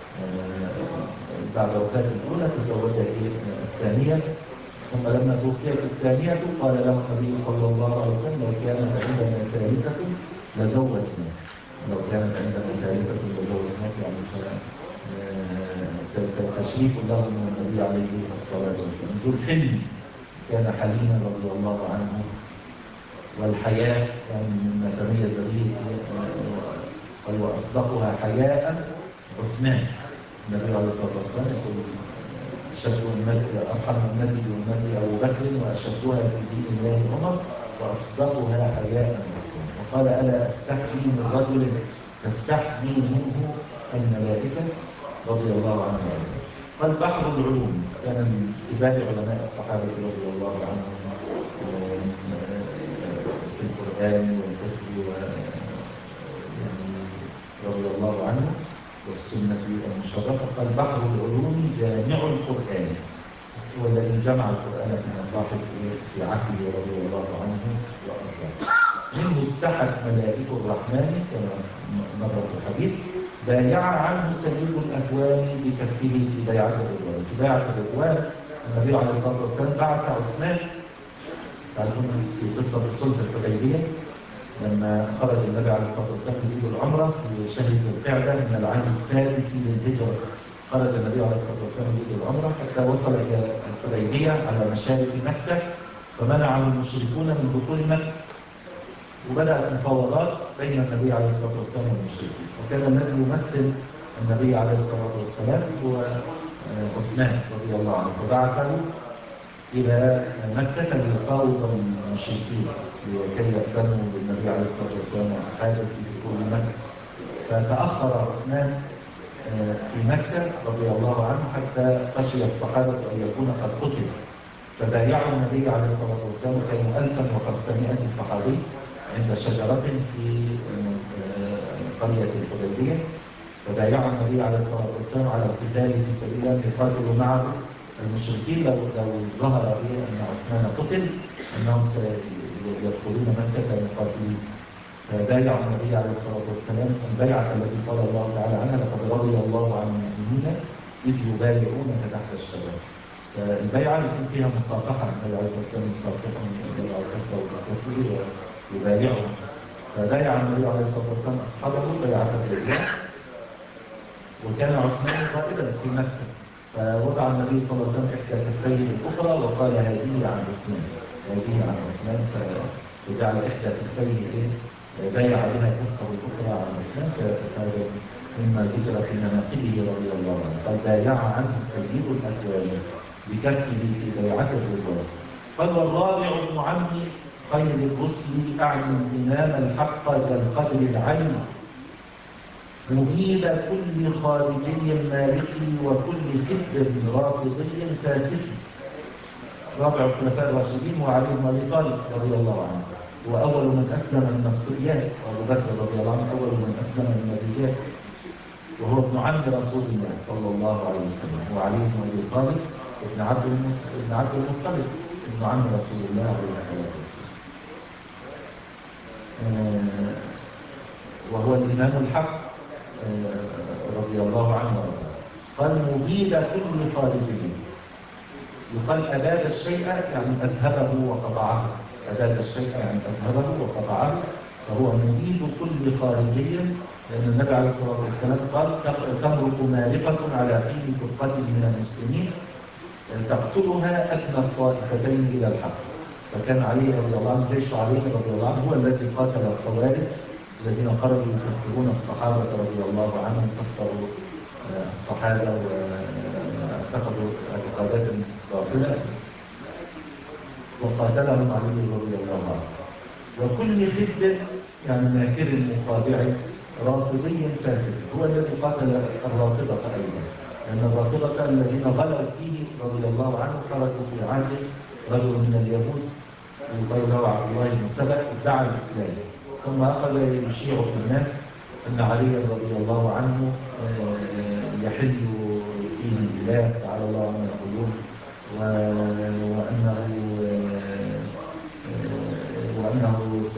بعد وفاة الأولى تزوج الثانية، ثم لما توفيت الثانية قال له النبي صلى الله عليه وسلم لو كانت عندنا ثالثة لزوجنا، لو كانت عندنا ثالثة لزوجناك، يعني تشريف له من النبي عليه الصلاة والسلام. ذو الحلم كان حليما رضي الله عنه والحياء يعني مما تميز به قال وأصدقها حياء عثمان. النبي عليه الصلاة والسلام يقول أشد أمتي أرحم أمتي بأمتي أبو بكر وأشدها في دين الله عمر وأصدقها حياء عثمان. وقال ألا أستحيي من رجل تستحيي منه الملائكة رضي الله عنه. قال بحر العلوم كان من كبار علماء الصحابة رضي الله عنهم في القرآن والفقه يعني رضي الله عنه والسنة المشرفة. قال بحر العلوم جامع القرآن، هو الذي جمع القرآن في مصاحف في عهده رضي الله عنه وأرضاه. منه استحت ملائكة الرحمن كما مر في الحديث بايع عنه سيد الأكوان بكفه في بيعة الرضوان. في بيعة الرضوان النبي عليه الصلاة والسلام بعث عثمان، تعرفون في قصة صلح الحديبية لما خرج النبي عليه الصلاة والسلام يريد العمرة في شهر ذي القعدة من العام السادس للهجرة. خرج النبي عليه الصلاة والسلام يريد العمرة حتى وصل إلى الحديبية على مشارف مكة، فمنعه المشركون من دخول مكة، وبدأت المفاوضات بين النبي عليه الصلاة والسلام والمشركين. وكان الذي يمثل النبي عليه الصلاة والسلام هو عثمان رضي الله عنه، فبعثه إلى مكة ليفاوض المشركين لكي يأذنوا بالنبي عليه الصلاة والسلام وأصحابه في دخول مكة. فتأخر عثمان في مكة رضي الله عنه حتى خشي الصحابة أن يكون قد قتل، فبايعوا النبي عليه الصلاة والسلام. كانوا ألفا وخمسمائة صحابي عند شجرة في قرية الحديبية، فبايعوا النبي عليه الصلاة والسلام على القتال في سبيل الله يقاتلوا معه المشركين لو لو ظهر به أن عثمان قتل أنهم سيدخلون مكة مقاتلين. فبايعوا النبي عليه الصلاة والسلام البيعة التي قال الله تعالى عنها لقد رضي الله عن المؤمنين إذ يبايعونك تحت الشجرة. فالبيعة يكون فيها مصافحة، النبي عليه الصلاة والسلام مصافحة يضع كفه وكفه ويبايعهم. فبايع النبي عليه الصلاة والسلام أصحابه بيعة الرضوان، وكان عثمان قائدا في مكة، فوضع النبي صلى الله عليه وسلم إحدى كفيه الأخرى وقال هذه عن عثمان، هذه عن عثمان، فجعل إحدى كفيه بايع بها كفه الأخرى عن عثمان. فهذا مما ذكر في مناقبه رضي الله عنه. قال بايع عنه سيد الأكوان بكفه في بيعة الرضوان. قال والرابع ابن عمي خير الرسل أعني الإمام الحق ذا القدر العلي مبيد كل خارجي مالكي وكل خب رافضي فاسد. رابع الخلفاء الراشدين وعلي بن ابي طالب رضي الله عنه، واول من اسلم من الصبيان، وابو بكر رضي الله عنه اول من اسلم من الرجال، وهو ابن عم رسول الله صلى الله عليه وسلم. وعلي بن ابي طالب ابن عبد ابن عبد المطلب ابن عم رسول الله عليه الصلاه والسلام، وهو الامام الحق رضي الله عنه. قال مبيد كل خارجي، يقال أباد الشيء يعني أذهبه وقطعه، أباد الشيء يعني أذهبه وقطعه، فهو مبيد كل خارجي، لأن النبي عليه الصلاة والسلام قال تمرق مارقة على حين فرقة من المسلمين تقتلها أدنى الطائفتين إلى الحق. فكان علي رضي الله عنه جيش علي رضي الله عنه هو الذي قاتل الخوارج الذين خرجوا يكفرون الصحابة رضي الله عنهم، كفروا الصحابة واتخذوا اعتقادات باطلة، وقاتلهم علي رضي الله عنه. وكل خب يعني ماكر مخادع رافضي فاسد، هو الذي قاتل الرافضة أيضا، لأن الرافضة الذين غلوا فيه رضي الله عنه خرجوا في عهد رجل من اليهود يقال له عبد الله بن سبأ ادعى الإسلام، ثم أخذ يشيع في الناس أن علي رضي الله عنه يحل فيه البلاد تعالى الله عما يقولون، وأنه وأنه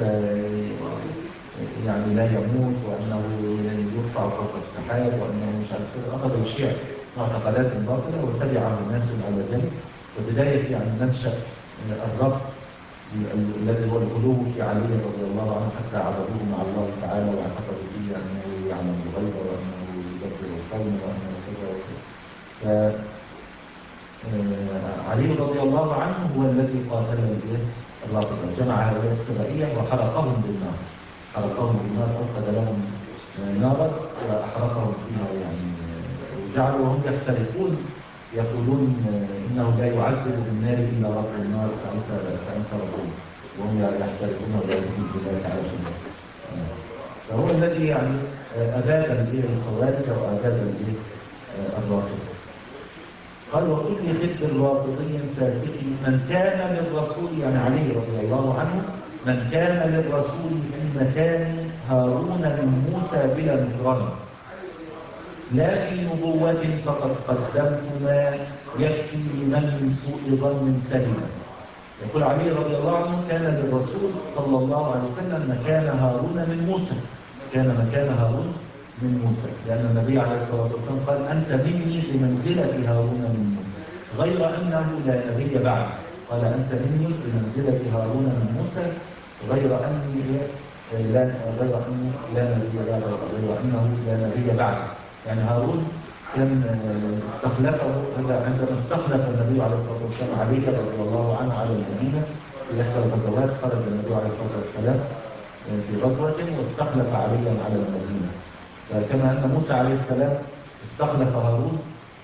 يعني لا يموت، وأنه يرفع فوق السحاب، وأنه مش عارف كده. أخذ يشيع معتقدات باطلة وتبعه الناس على ذلك. وبداية يعني منشأ الرفض الذي هو الغلو في علي رضي الله عنه حتى عبدوه مع الله تعالى واعتقدوا فيه أنه يعلم الغيب وأنه يدبر القوم وأنه كذا وكذا. فعلي رضي الله عنه هو الذي قاتل الرافضة، جمع هؤلاء السبائية وحرقهم بالنار، حرقهم بالنار، أوقد لهم نارا وأحرقهم فيها يعني، وجعلوا هم يختلفون يقولون إنه لا يعذب بالنار إلا رب النار فأنت فأنت ربهم، وهم يحترقون ولا يكون بذلك على شيء. فهو الذي يعني أباد به الخوارج وأباد به الرافضة. قال وكل خد الرافضي فاسق من كان للرسول، يعني علي رضي الله عنه، من كان للرسول في مكان هارون من موسى بلا نكران، لا في نبوة فقد قدمت ما يكفي لمن من سوء ظن سلم. يقول علي رضي الله عنه كان للرسول صلى الله عليه وسلم مكان هارون من موسى، كان مكان هارون من موسى، لأن النبي عليه الصلاة والسلام قال أنت مني بمنزلة هارون من موسى، غير أنه لا نبي بعد، قال أنت مني بمنزلة هارون من موسى غير أني لا غير أني لا نبي بعد، غير أنه لا نبي بعد. يعني هارون كان استخلفه عندما استخلف النبي عليه الصلاة والسلام علي رضي الله عنه على المدينة في إحدى الغزوات، خرج النبي عليه الصلاة والسلام في غزوة واستخلف عليا على المدينة، فكما أن موسى عليه السلام استخلف هارون،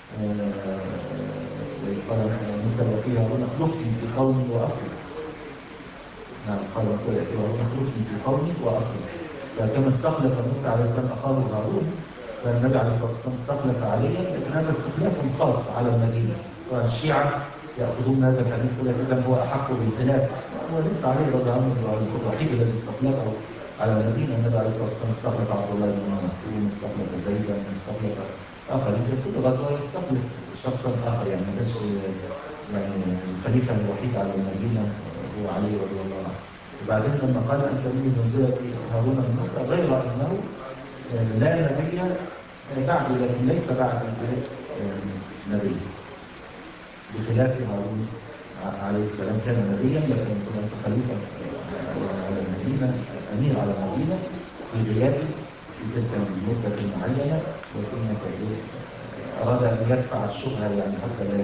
قال موسى وفي هارون اخلفني في قومي وأصلي، نعم قال موسى وفي هارون اخلفني في قومي وأصلي، فكما استخلف موسى عليه السلام أخاه هارون، فالنبي عليه الصلاة والسلام استخلف عليا، لكن هذا استخلاف خاص على المدينة، والشيعة يأخذون هذا الحديث يقول إذا هو أحق بالخلاف، هو ليس عليه رضي عنه الوحيد الذي استخلفه على المدينة. النبي عليه الصلاة والسلام استخلف عبد الله بن مسعود، استخلف زيدا، استخلف آخر، يمكن كل غزوة يستخلف شخصا آخر، يعني ما كانش يعني الخليفة الوحيد على المدينة هو علي رضي الله عنه. وبعدين لما قال أنت مني منزلة هارون بن موسى غير أنه لا نبي بعد، لكن ليس بعد نبي، بخلاف هارون عليه السلام كان نبيا، لكن كان خليفة على المدينة، أمير على المدينة في غيابه في تلك المدة المعينة، لكن أراد أن يدفع الشبهة يعني حتى لا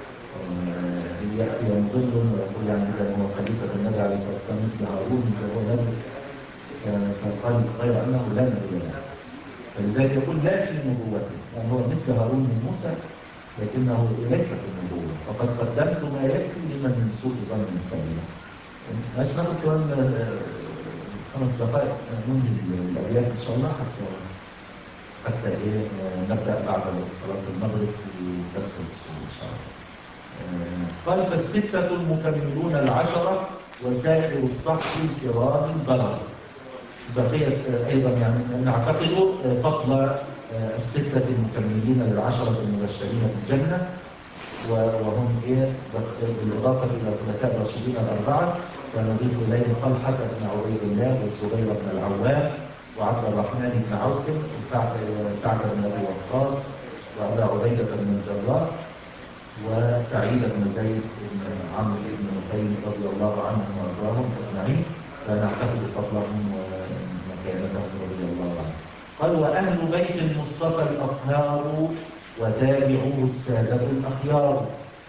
يأتي ينظر ويقول يعني إذا هو خليفة النبي عليه الصلاة والسلام مثل هارون فهو نبي، فقال غير أنه لا نبي له، فلذلك يقول لا في نبوته، يعني هو مثل هارون من موسى لكنه ليس في النبوة، فقد قدمت ما يكفي لمن من سوء ظن سليم. مش ناخد كمان خمس دقائق ننهي الأبيات إن شاء الله حتى حتى إيه نبدأ بعد صلاة المغرب في درس الأصول إن شاء الله. قال فالستة المكملون العشرة وسائر الصحف الكرام البرر. بقية أيضا يعني نعتقد فضل الستة المكملين للعشرة المبشرين بالجنة، وهم إيه بالإضافة إلى الخلفاء الراشدين الأربعة، فنضيف إليهم طلحة بن عبيد الله والزبير بن العوام وعبد الرحمن بن عوف وسعد بن أبي وقاص وأبا عبيدة بن الجراح وسعيد بن زيد بن عمرو بن نفيل رضي الله عنهم وأرضاهم أجمعين، فنعتقد فضلهم ومكانتهم رضي الله عنهم. قال وأهل بيت المصطفى الأطهار وتابعوه السادة الأخيار.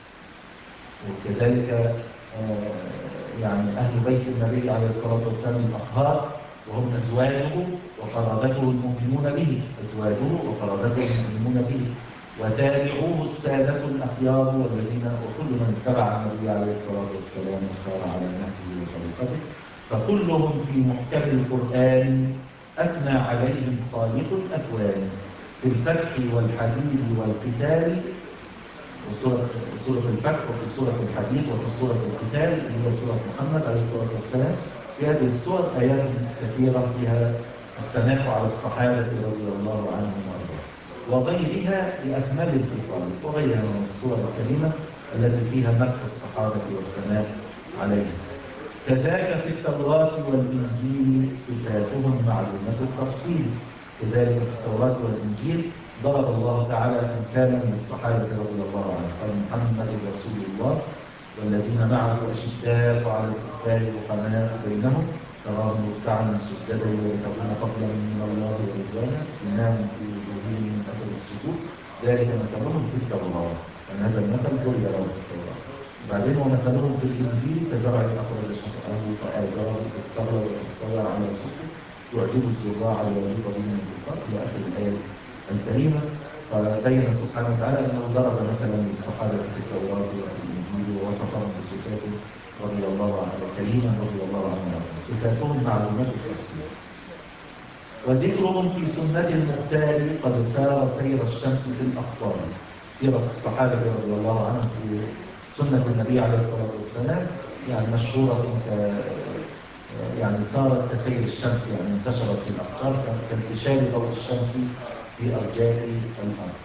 وكذلك يعني أهل بيت النبي عليه الصلاة والسلام الأطهار وهم أزواجه وقرابته المؤمنون به، أزواجه وقرابته المؤمنون به، وتابعوه السادة الأخيار والذين وكل من اتبع النبي عليه الصلاة والسلام وسار على نهجه وطريقته، فكلهم في محكم القرآن أثنى عليهم خالق الأكوان في الفتح والحديد والقتال، وسورة سورة الفتح وفي سورة الحديد وفي سورة القتال اللي هي سورة محمد عليه الصلاة والسلام. في هذه السور آيات كثيرة فيها الثناء على الصحابة رضي الله عنهم وأرضاهم، وغيرها لأكمل الخصال، وغيرها من السور الكريمة التي فيها مدح الصحابة والثناء عليهم. كذاك في التوراة والإنجيل صفاتهم معلومة التفصيل، كذلك في التوراة والإنجيل ضرب الله تعالى أمثالا للصحابة رضي الله عنهم، قال محمد رسول الله والذين معه أشداء على الكفار رحماء بينهم تراهم ركعا سجدا يبتغون فضلا من الله ورضوانا سيماهم في وجوههم من أثر السجود ذلك مثلهم في التوراة، يعني هذا المثل ضرب له في التوراة. بعدين ومثلهم في الإنجيل كزرع أخرج شطأه فآزره فاستغلظ فاستوى على سوقه يعجب الزراع ويغيظ بهم الكفار إلى آخر الآية الكريمة. فبين سبحانه وتعالى أنه ضرب مثلا للصحابة في التوراة وفي الإنجيل ووصفهم بصفات رضي الله عنه كريما رضي الله عنه صفاتهم معلومات التفسير. وذكرهم في سنة المختار قد سار سير الشمس في الأقطار. سيرة الصحابة رضي الله عنهم في سنة النبي عليه الصلاة والسلام يعني مشهورة يعني صارت كسير الشمس، يعني انتشرت في الأقطار كانتشار ضوء الشمس في أرجاء الأرض.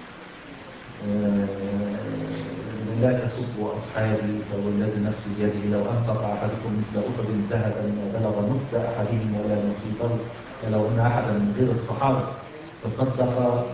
لا تسبوا أصحابي فوالذي نفسي بيده لو أنفق أحدكم مثل أحد ذهبا ما بلغ مد أحدهم ولا نصيبه. فلو أن أحدا من غير الصحابة تصدق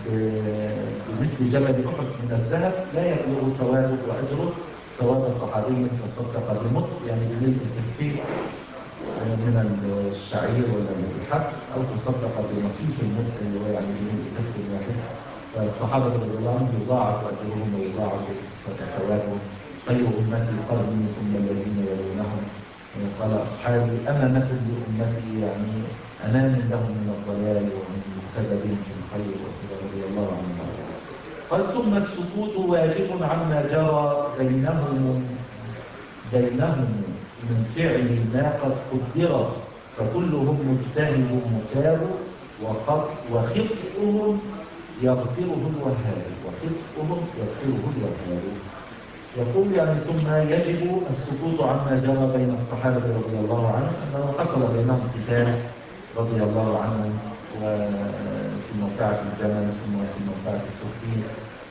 بمثل جبل أحد من الذهب لا يبلغ ثوابه وأجره ثواب صحابي تصدق بمد يعني بملء الكفين من الشعير ولا من الحب، أو تصدق بنصيف المد اللي هو يعني بملء كف واحد. فالصحابة رضي الله عنهم يضاعف أجرهم ويضاعف ثوابهم. خير أمتي قرني ثم الذين يلونهم. قال أصحابي أمانة لأمتي يعني أمان لهم من الضلال ومن مقتدى في الخير رضي الله عنهم. قال ثم السكوت واجب عما جرى بينهم بينهم من فعل ما قد قدر. فكلهم مجتهد مساب وقد وخطئهم يغفره الوهاب. وخطئهم يغفره الوهاب. يقول يعني ثم يجب السكوت عما جرى بين الصحابة رضي الله عنهم أنه حصل بينهم قتال رضي الله عنهم وفي موقعة الجمل ثم في موقعة الصفين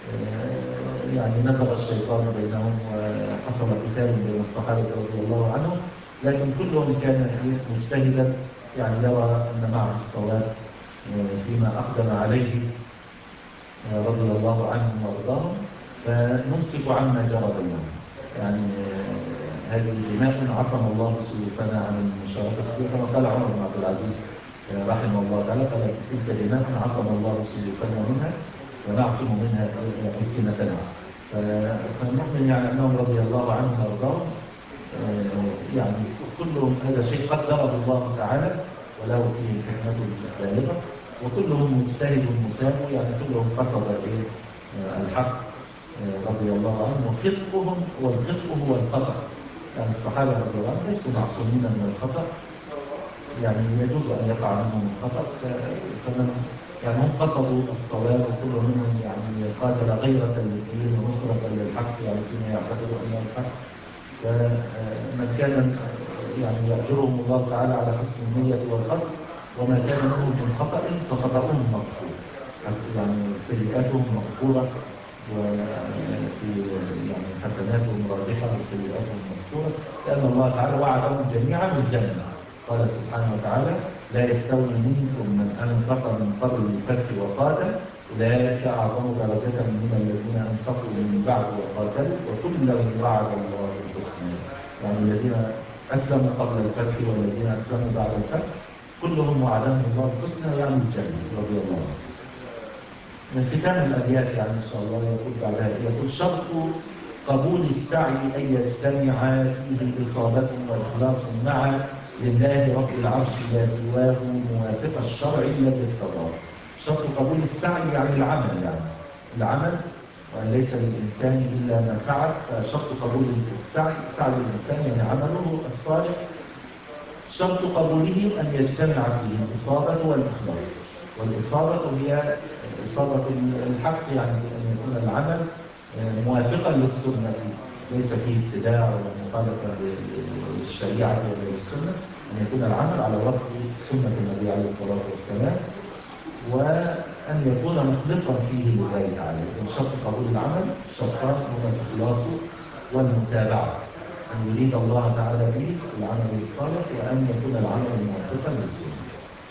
يعني نزغ الشيطان بينهم وحصل قتال بين الصحابة رضي الله عنهم، لكن كلهم كان مجتهدا يعني يرى أن معه الصواب فيما أقدم عليه رضي الله عنهم وارضاهم. فنمسك عما جرى بينهم يعني هذه دماء عصم الله سيوفنا عن المشاركة فيها كما قال عمر بن عبد العزيز رحمه الله تعالى قال تلك دماء عصم الله سيوفنا منها ونعصم منها ألسنتنا. فنؤمن يعني أنهم رضي الله عنهم وارضاهم يعني كلهم هذا شيء قدره الله تعالى وله فيه حكمته البالغة، وكلهم مجتهد مساب يعني كلهم قصد الحق رضي الله عنهم. وخطئهم والخطئ هو الخطأ يعني الصحابة رضي الله عنهم ليسوا معصومين من الخطأ، يعني يجوز أن يقع منهم الخطأ. فمن يعني هم قصدوا الصواب وكل منهم يعني قاتل غيرة للدين ونصرة للحق يعني فيما يعتقد أنه الحق. فمن كان يعني يأجرهم الله تعالى على حسن النية والقصد، وما كان منهم من خطأ فخطأهم مغفور يعني سيئاتهم مغفورة وفي يعني حسناتهم راجحة وسيئاتهم مغفورة، لأن الله تعالى وعدهم جميعا بالجنة. قال سبحانه وتعالى لا يستوي منكم من أنفق من قبل الفتح وقاتل أولئك أعظم درجة من الذين أنفقوا من بعد وقاتلوا وكلا وعد الله الحسنى. يعني الذين أسلموا قبل الفتح والذين أسلموا بعد الفتح كلهم وعدهم الله الحسنى يعني الجنة رضي الله عنه. من ختام الأبيات يعني إن شاء الله يقول بعدها يقول شرط قبول السعي أن يجتمع فيه إصابة وإخلاص معا لله رب العرش لا سواه موافق الشرع الذي ارتضاه. شرط قبول السعي يعني العمل يعني العمل وأن ليس للإنسان إلا ما سعى. فشرط قبول السعي سعي الإنسان يعني عمله الصالح شرط قبوله أن يجتمع فيه الإصابة والإخلاص. والإصابة هي إصابة الحق يعني أن يكون العمل موافقا للسنة ليس فيه ابتداع ولا مخالفة للشريعة ولا للسنة، أن يكون العمل على وفق سنة النبي عليه الصلاة والسلام وأن يكون مخلصا فيه لله تعالى. إن شرط قبول العمل شرطان هما الإخلاص والمتابعة، أن يريد الله تعالى به العمل الصالح وأن يكون العمل موافقا للسنة.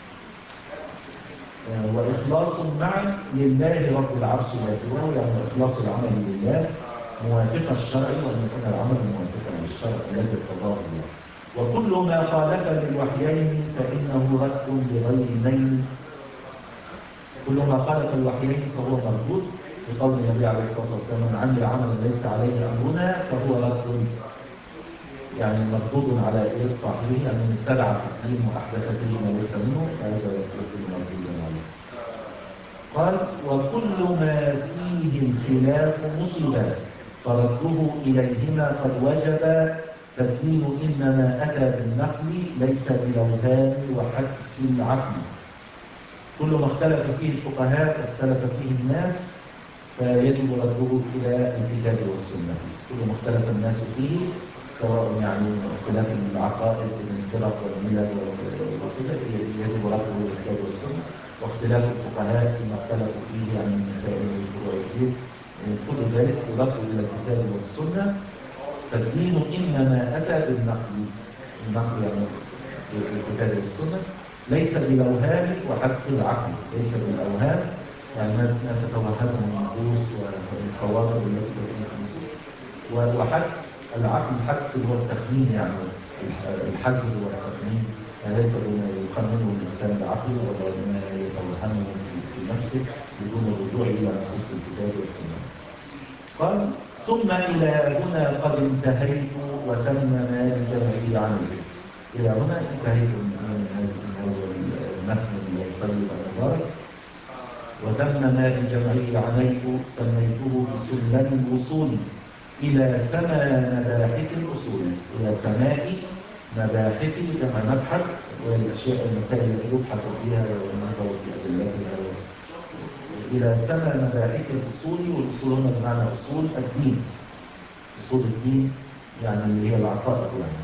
وإخلاص معا لله رب العرش لا سواه يعني إخلاص العمل لله موافق الشرع وأن يكون العمل موافقا للشرع الذي ارتضاه الله. وكل ما خالف للوحيين فإنه رد بغير نيل. كل ما خالف الوحيين فهو مردود في قول النبي عليه الصلاة والسلام: من عمل عملا ليس عليه أمرنا فهو رد، يعني مردود على إيه صاحبه، يعني من اتبع في الدين وأحدث فيه ما ليس منه فهذا يكون مردودا عليه. قال: وكل ما فيه الخلاف مصيبة فرده إليهما قد وجب، فالدين إنما أتى بالنقل ليس بالأوهام وحدس العقل. كل ما اختلف فيه الفقهاء واختلف فيه الناس فيجب رده إلى الكتاب والسنة. كل ما اختلف الناس فيه، سواء يعني اختلاف العقائد بين الفرق والملل وكذا، يجب رده إلى الكتاب والسنة. واختلاف الفقهاء فيما اختلفوا فيه عن المسائل والفروع والدين، كل ذلك يرد إلى الكتاب والسنة. فالدين إنما أتى بالنقل، النقل يعني بالكتاب والسنة، ليس بالأوهام وحدس العقل. ليس بالأوهام يعني ما تتوهمه النفوس والخواطر التي تكون في النفوس، وحدس العقل، الحدس هو التخمين، يعني الحزم والتخمين، يعني ليس بما يخمنه الإنسان بعقله ولا بما يتوهمه في نفسه بدون الرجوع إلى نصوص الكتاب والسنة. قال: ثم إلى هنا قد انتهيت وتم ما لجمعي عنه. إلى هنا انتهيت من هذا المتن الطيب المبارك. وتم ما بجمعه عنيت سميته بسلم الوصول إلى سما مباحث الأصول. إلى سماء مباحث جمع مبحث، والأشياء المسائل التي يبحث فيها والنظر في أدلتها. إلى سما مباحث الأصول، والأصول هنا بمعنى أصول الدين، أصول الدين يعني اللي هي العقائد يعني.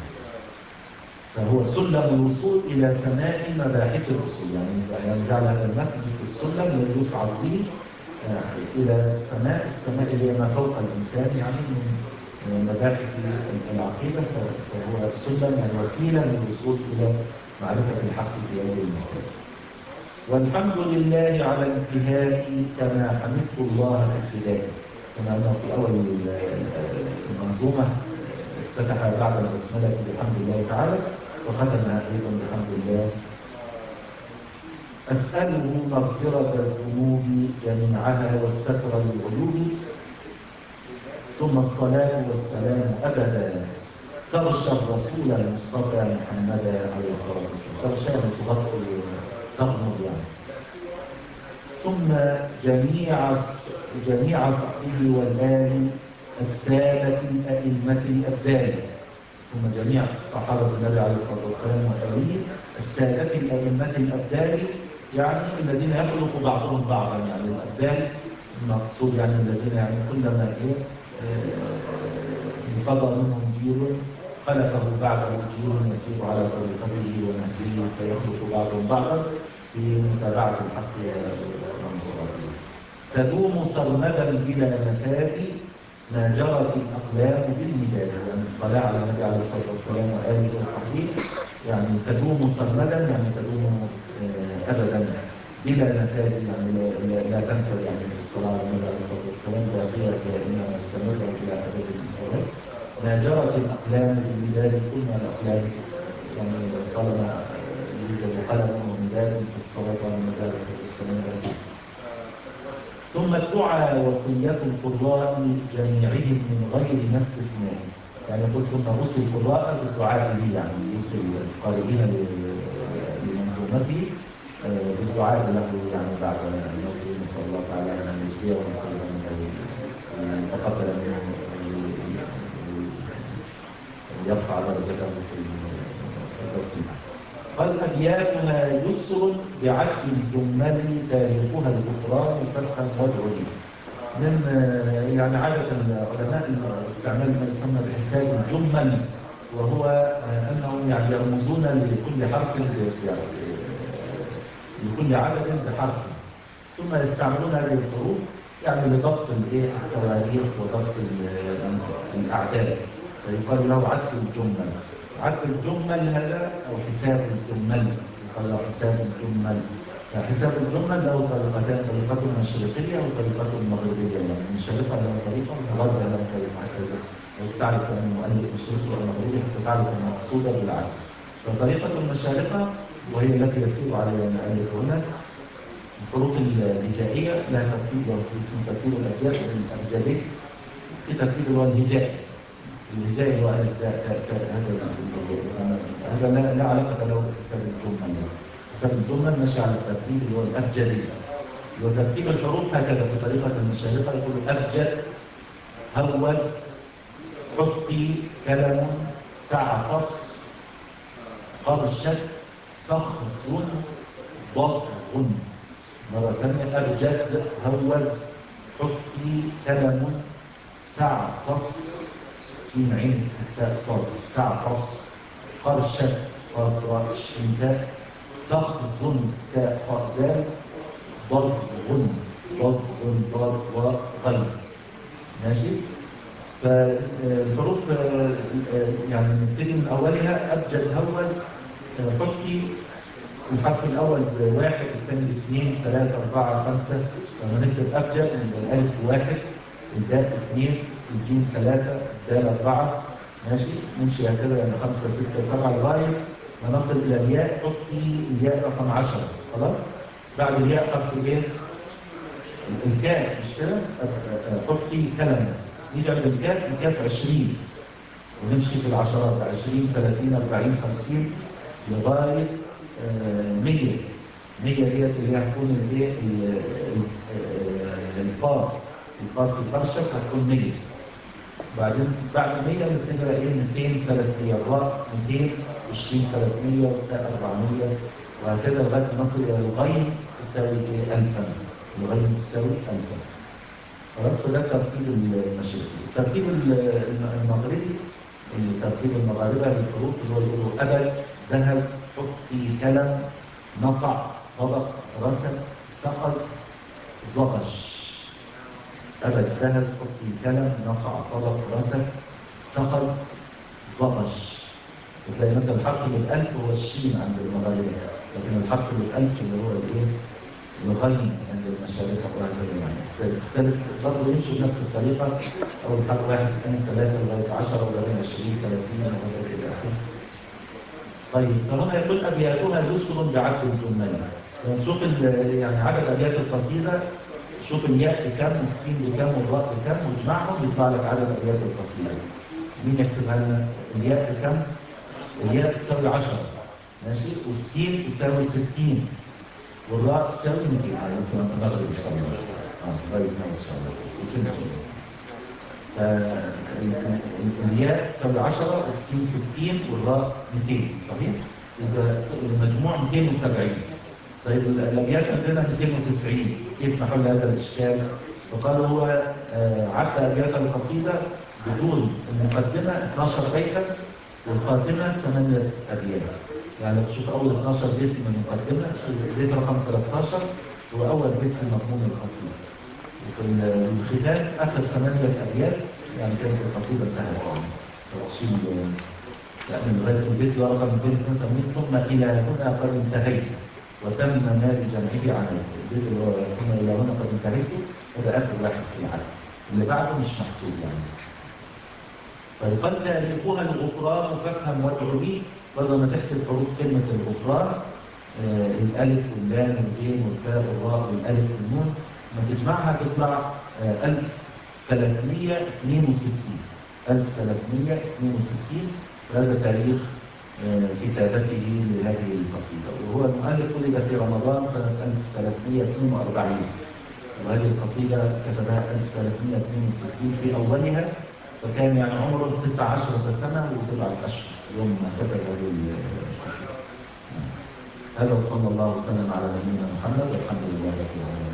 فهو سلم الوصول إلى سماء مباحث الأصول، يعني يجعل هذا المتن في السلم الذي يصعد به إلى سماء، السماء اللي هي ما فوق الإنسان يعني من مباحث العقيدة. فهو سلم يعني وسيلة للوصول إلى معرفة الحق في هذه المسائل. والحمد لله على الانتهاء كما حمدت الله في ابتدائه. كما أنه في أول المنظومة افتتح بعد البسملة بحمد الله تعالى، وختمها أيضا بحمد الله. أسأله مغفرة الذنوب جميعها والستر للعيوب، ثم الصلاة والسلام أبدا تغشى الرسول المصطفى محمدا عليه الصلاة والسلام. تغشى تغطي تغمض يعني. ثم جميع جميع صحبه والآل السادة الأئمة الأبدال. ثم جميع صحابة النبي عليه الصلاة والسلام وآله السادة الأئمة الأبدال، يعني الذين يخلق بعضهم بعضا. يعني الأبدال المقصود يعني الذين يعني كلما إيه انقضى منهم جيل خلقه بعده جيل يسير على طريقته ونهجه، فيخلق بعضهم بعضا في متابعة الحق ونصرته. تدوم سرمدا بلا نفاد ما جرت الأقلام بالمداد. يعني الصلاة على النبي عليه الصلاة والسلام وآله وصحبه يعني تدوم سرمدا، يعني تدوم أبدا بلا نفاد، يعني لا, لا تنفذ. يعني الصلاة على النبي عليه الصلاة والسلام باقية دائمة مستمرة إلى أبد الأبد. ما جرت الأقلام بالمداد. كلنا الأقلام يعني طالما يوجد قلم ومداد في الصلاة على النبي عليه الصلاة والسلام. ثم ادعى وصية القراء جميعهم من غير مس اثنان. يعني يقول ثم وصي القراء بالدعاء به، يعني وصي القارئين لمنظومته بالدعاء له يعني بعد موته، نسأل الله تعالى أن يجزيه خيرا ويتقبل منه ويرفع درجته في التصنيف. قال: أبياتها يسر بعد الجمل تاريخها الغفران فتحا وادعو لي. من يعني عادة العلماء استعمال ما يسمى بحساب الجمل، وهو أنهم يعني يرمزون لكل حرف لكل عدد بحرف، ثم يستعملون هذه الحروف يعني لضبط التواريخ وضبط الأعداد، فيقال له عد الجمل. عد الجمل هذا أو حساب الجمل، يقال له حساب الجمل. حساب الجمل له طريقتان: طريقة مشرقية وطريقة مغربية. يعني المشرقة لها طريقة والمغربية لها طريقة، هكذا. تعرف أن المؤلف مشرقي والمغربي حتى تعرف المقصودة بالعدل. فطريقة المشارقة وهي التي يسير عليها المؤلف هنا الحروف الهجائية لها ترتيب اسمه ترتيب الأبجاد الأبجدي، في ترتيب اللي هو الهجائي. الهجائي هو ألف باء تاء تاء، هذا هذا لا, لا علاقة له بحساب الجمل. حساب الجمل ماشي على الترتيب اللي هو الأبجدي، اللي هو ترتيب الحروف هكذا في طريقة المشايخة، يقول أبجد، هوز، حطي، كلم، سعفص، قرشد، صخر، ضغط. مرة ثانية أبجد، هوز، حطي، كلم، سعفص، سين عين تاء صاد، سعفص، قرشد، قاف شين تاء، صخر تاء خاء دال، ضغط ضغط ضاد ظاء غين. ماشي؟ فالحروف يعني نبتدي من أولها. أبجد، هوز، حطي، الحرف الأول بواحد، الثاني باثنين، ثلاثة، أربعة، خمسة. لما نكتب أبجد من الألف بواحد، الباء اثنين، الجيم ثلاثة، الدال أربعة. ماشي؟ نمشي هكذا يعني خمسة، ستة، سبعة لغاية ما نصل إلى الياء. حطي الياء رقم عشرة. خلاص؟ بعد الياء حرف الإيه؟ الكاف، مش كده؟ حطي كلمة. نيجي عند الكاف، الكاف عشرين، ونمشي في العشرات عشرين، ثلاثين، أربعين، خمسين لغاية مية. مية ديت اللي هتكون الايه؟ القاف. القاف في البرشة هتكون مية. بعدين بعد مية بتبقى ايه؟ مئتين، ثلاثمية، الراء مئتين، عشرين، ثلاثمية، والتاء أربعمية، وهكذا لغايه ما نصل الى الغين تساوي ايه؟ ألفا. الغين تساوي ألفا. خلاص؟ فده ترتيب المشايخ. الترتيب المغربي، الترتيب المغاربه للحروف اللي هو يقولوا أبد، دهز، حطي، كلم، نصع، طبق، رسل، ثقل، ضغش. أبد، دهز، حطي، كلم، نصع، طبق، رسل، ثقل، ضغش. وتلاقي مثلا الحرف بالألف هو الشين عند المغاربة، لكن الحرف بالألف اللي هو الايه؟ الغين عند المشارقة وهكذا. يعني تختلف برضه، يمشي بنفس الطريقة. أول حرف واحد، اثنين، ثلاثة لغاية عشرة، وبعدين عشرين، ثلاثين، وهكذا إلى آخره. طيب، فهنا يقول أبياتها يسر بعد الجمل. نشوف يعني عدد أبيات القصيدة، شوف الياء بكم، والسين بكم، والراء بكم، واجمعهم يطلع لك عدد أبيات القصيدة. مين يحسبها لنا؟ الياء بكم؟ الياء تساوي عشرة. ماشي؟ والسين تساوي ستين، والراء تساوي مئتين. على السلام المغرب إن شاء الله. اه طيب، إن شاء الله. الياء تساوي عشرة، والسين ستين، والراء مئتين. صحيح؟ يبقى المجموع مئتين وسبعين. طيب الأبيات عندنا مئتين وتسعين، كيف نحل هذا الإشكال؟ فقالوا هو عدى أبيات القصيدة بدون المقدمة اثني عشر بيتا، والخاتمة ثمانية أبيات. يعني تشوف أول اثني عشر بيت من المقدمة، بيت رقم ثلاثة عشر هو أول بيت في مضمون القصيدة. وفي الختام آخر ثمانية أبيات، يعني كانت القصيدة انتهت. يعني لغاية البيت رقم مئتين واثنين وثمانين، ثم إلى هنا قد انتهيت وتم ما بجمعه عليه. البيت اللي هو ثم إلى هنا قد انتهيت، هذا آخر واحد في العدد، اللي بعده مش محسوب يعني. فيقال تاريخها الغفران فافهم وادعو لي. برضه ما تحسب حروف كلمة الغفران، آه الألف واللام والغين والفاء والراء والألف والنون، ما تجمعها تطلع آه ألف وثلاثمية واثنين وستين. ألف وثلاثمية واثنين وستين، وهذا تاريخ آه كتابته لهذه القصيدة. وهو المؤلف ولد في رمضان سنة ألف وثلاثمية واثنين وأربعين، وهذه القصيدة كتبها ألف وثلاثمية واثنين وستين في أولها، فكان يعني عمره تسع عشرة سنة وبضعة أشهر يوم ما كتب هذه القصيدة. هذا وصلى الله وسلم على نبينا محمد والحمد لله رب العالمين.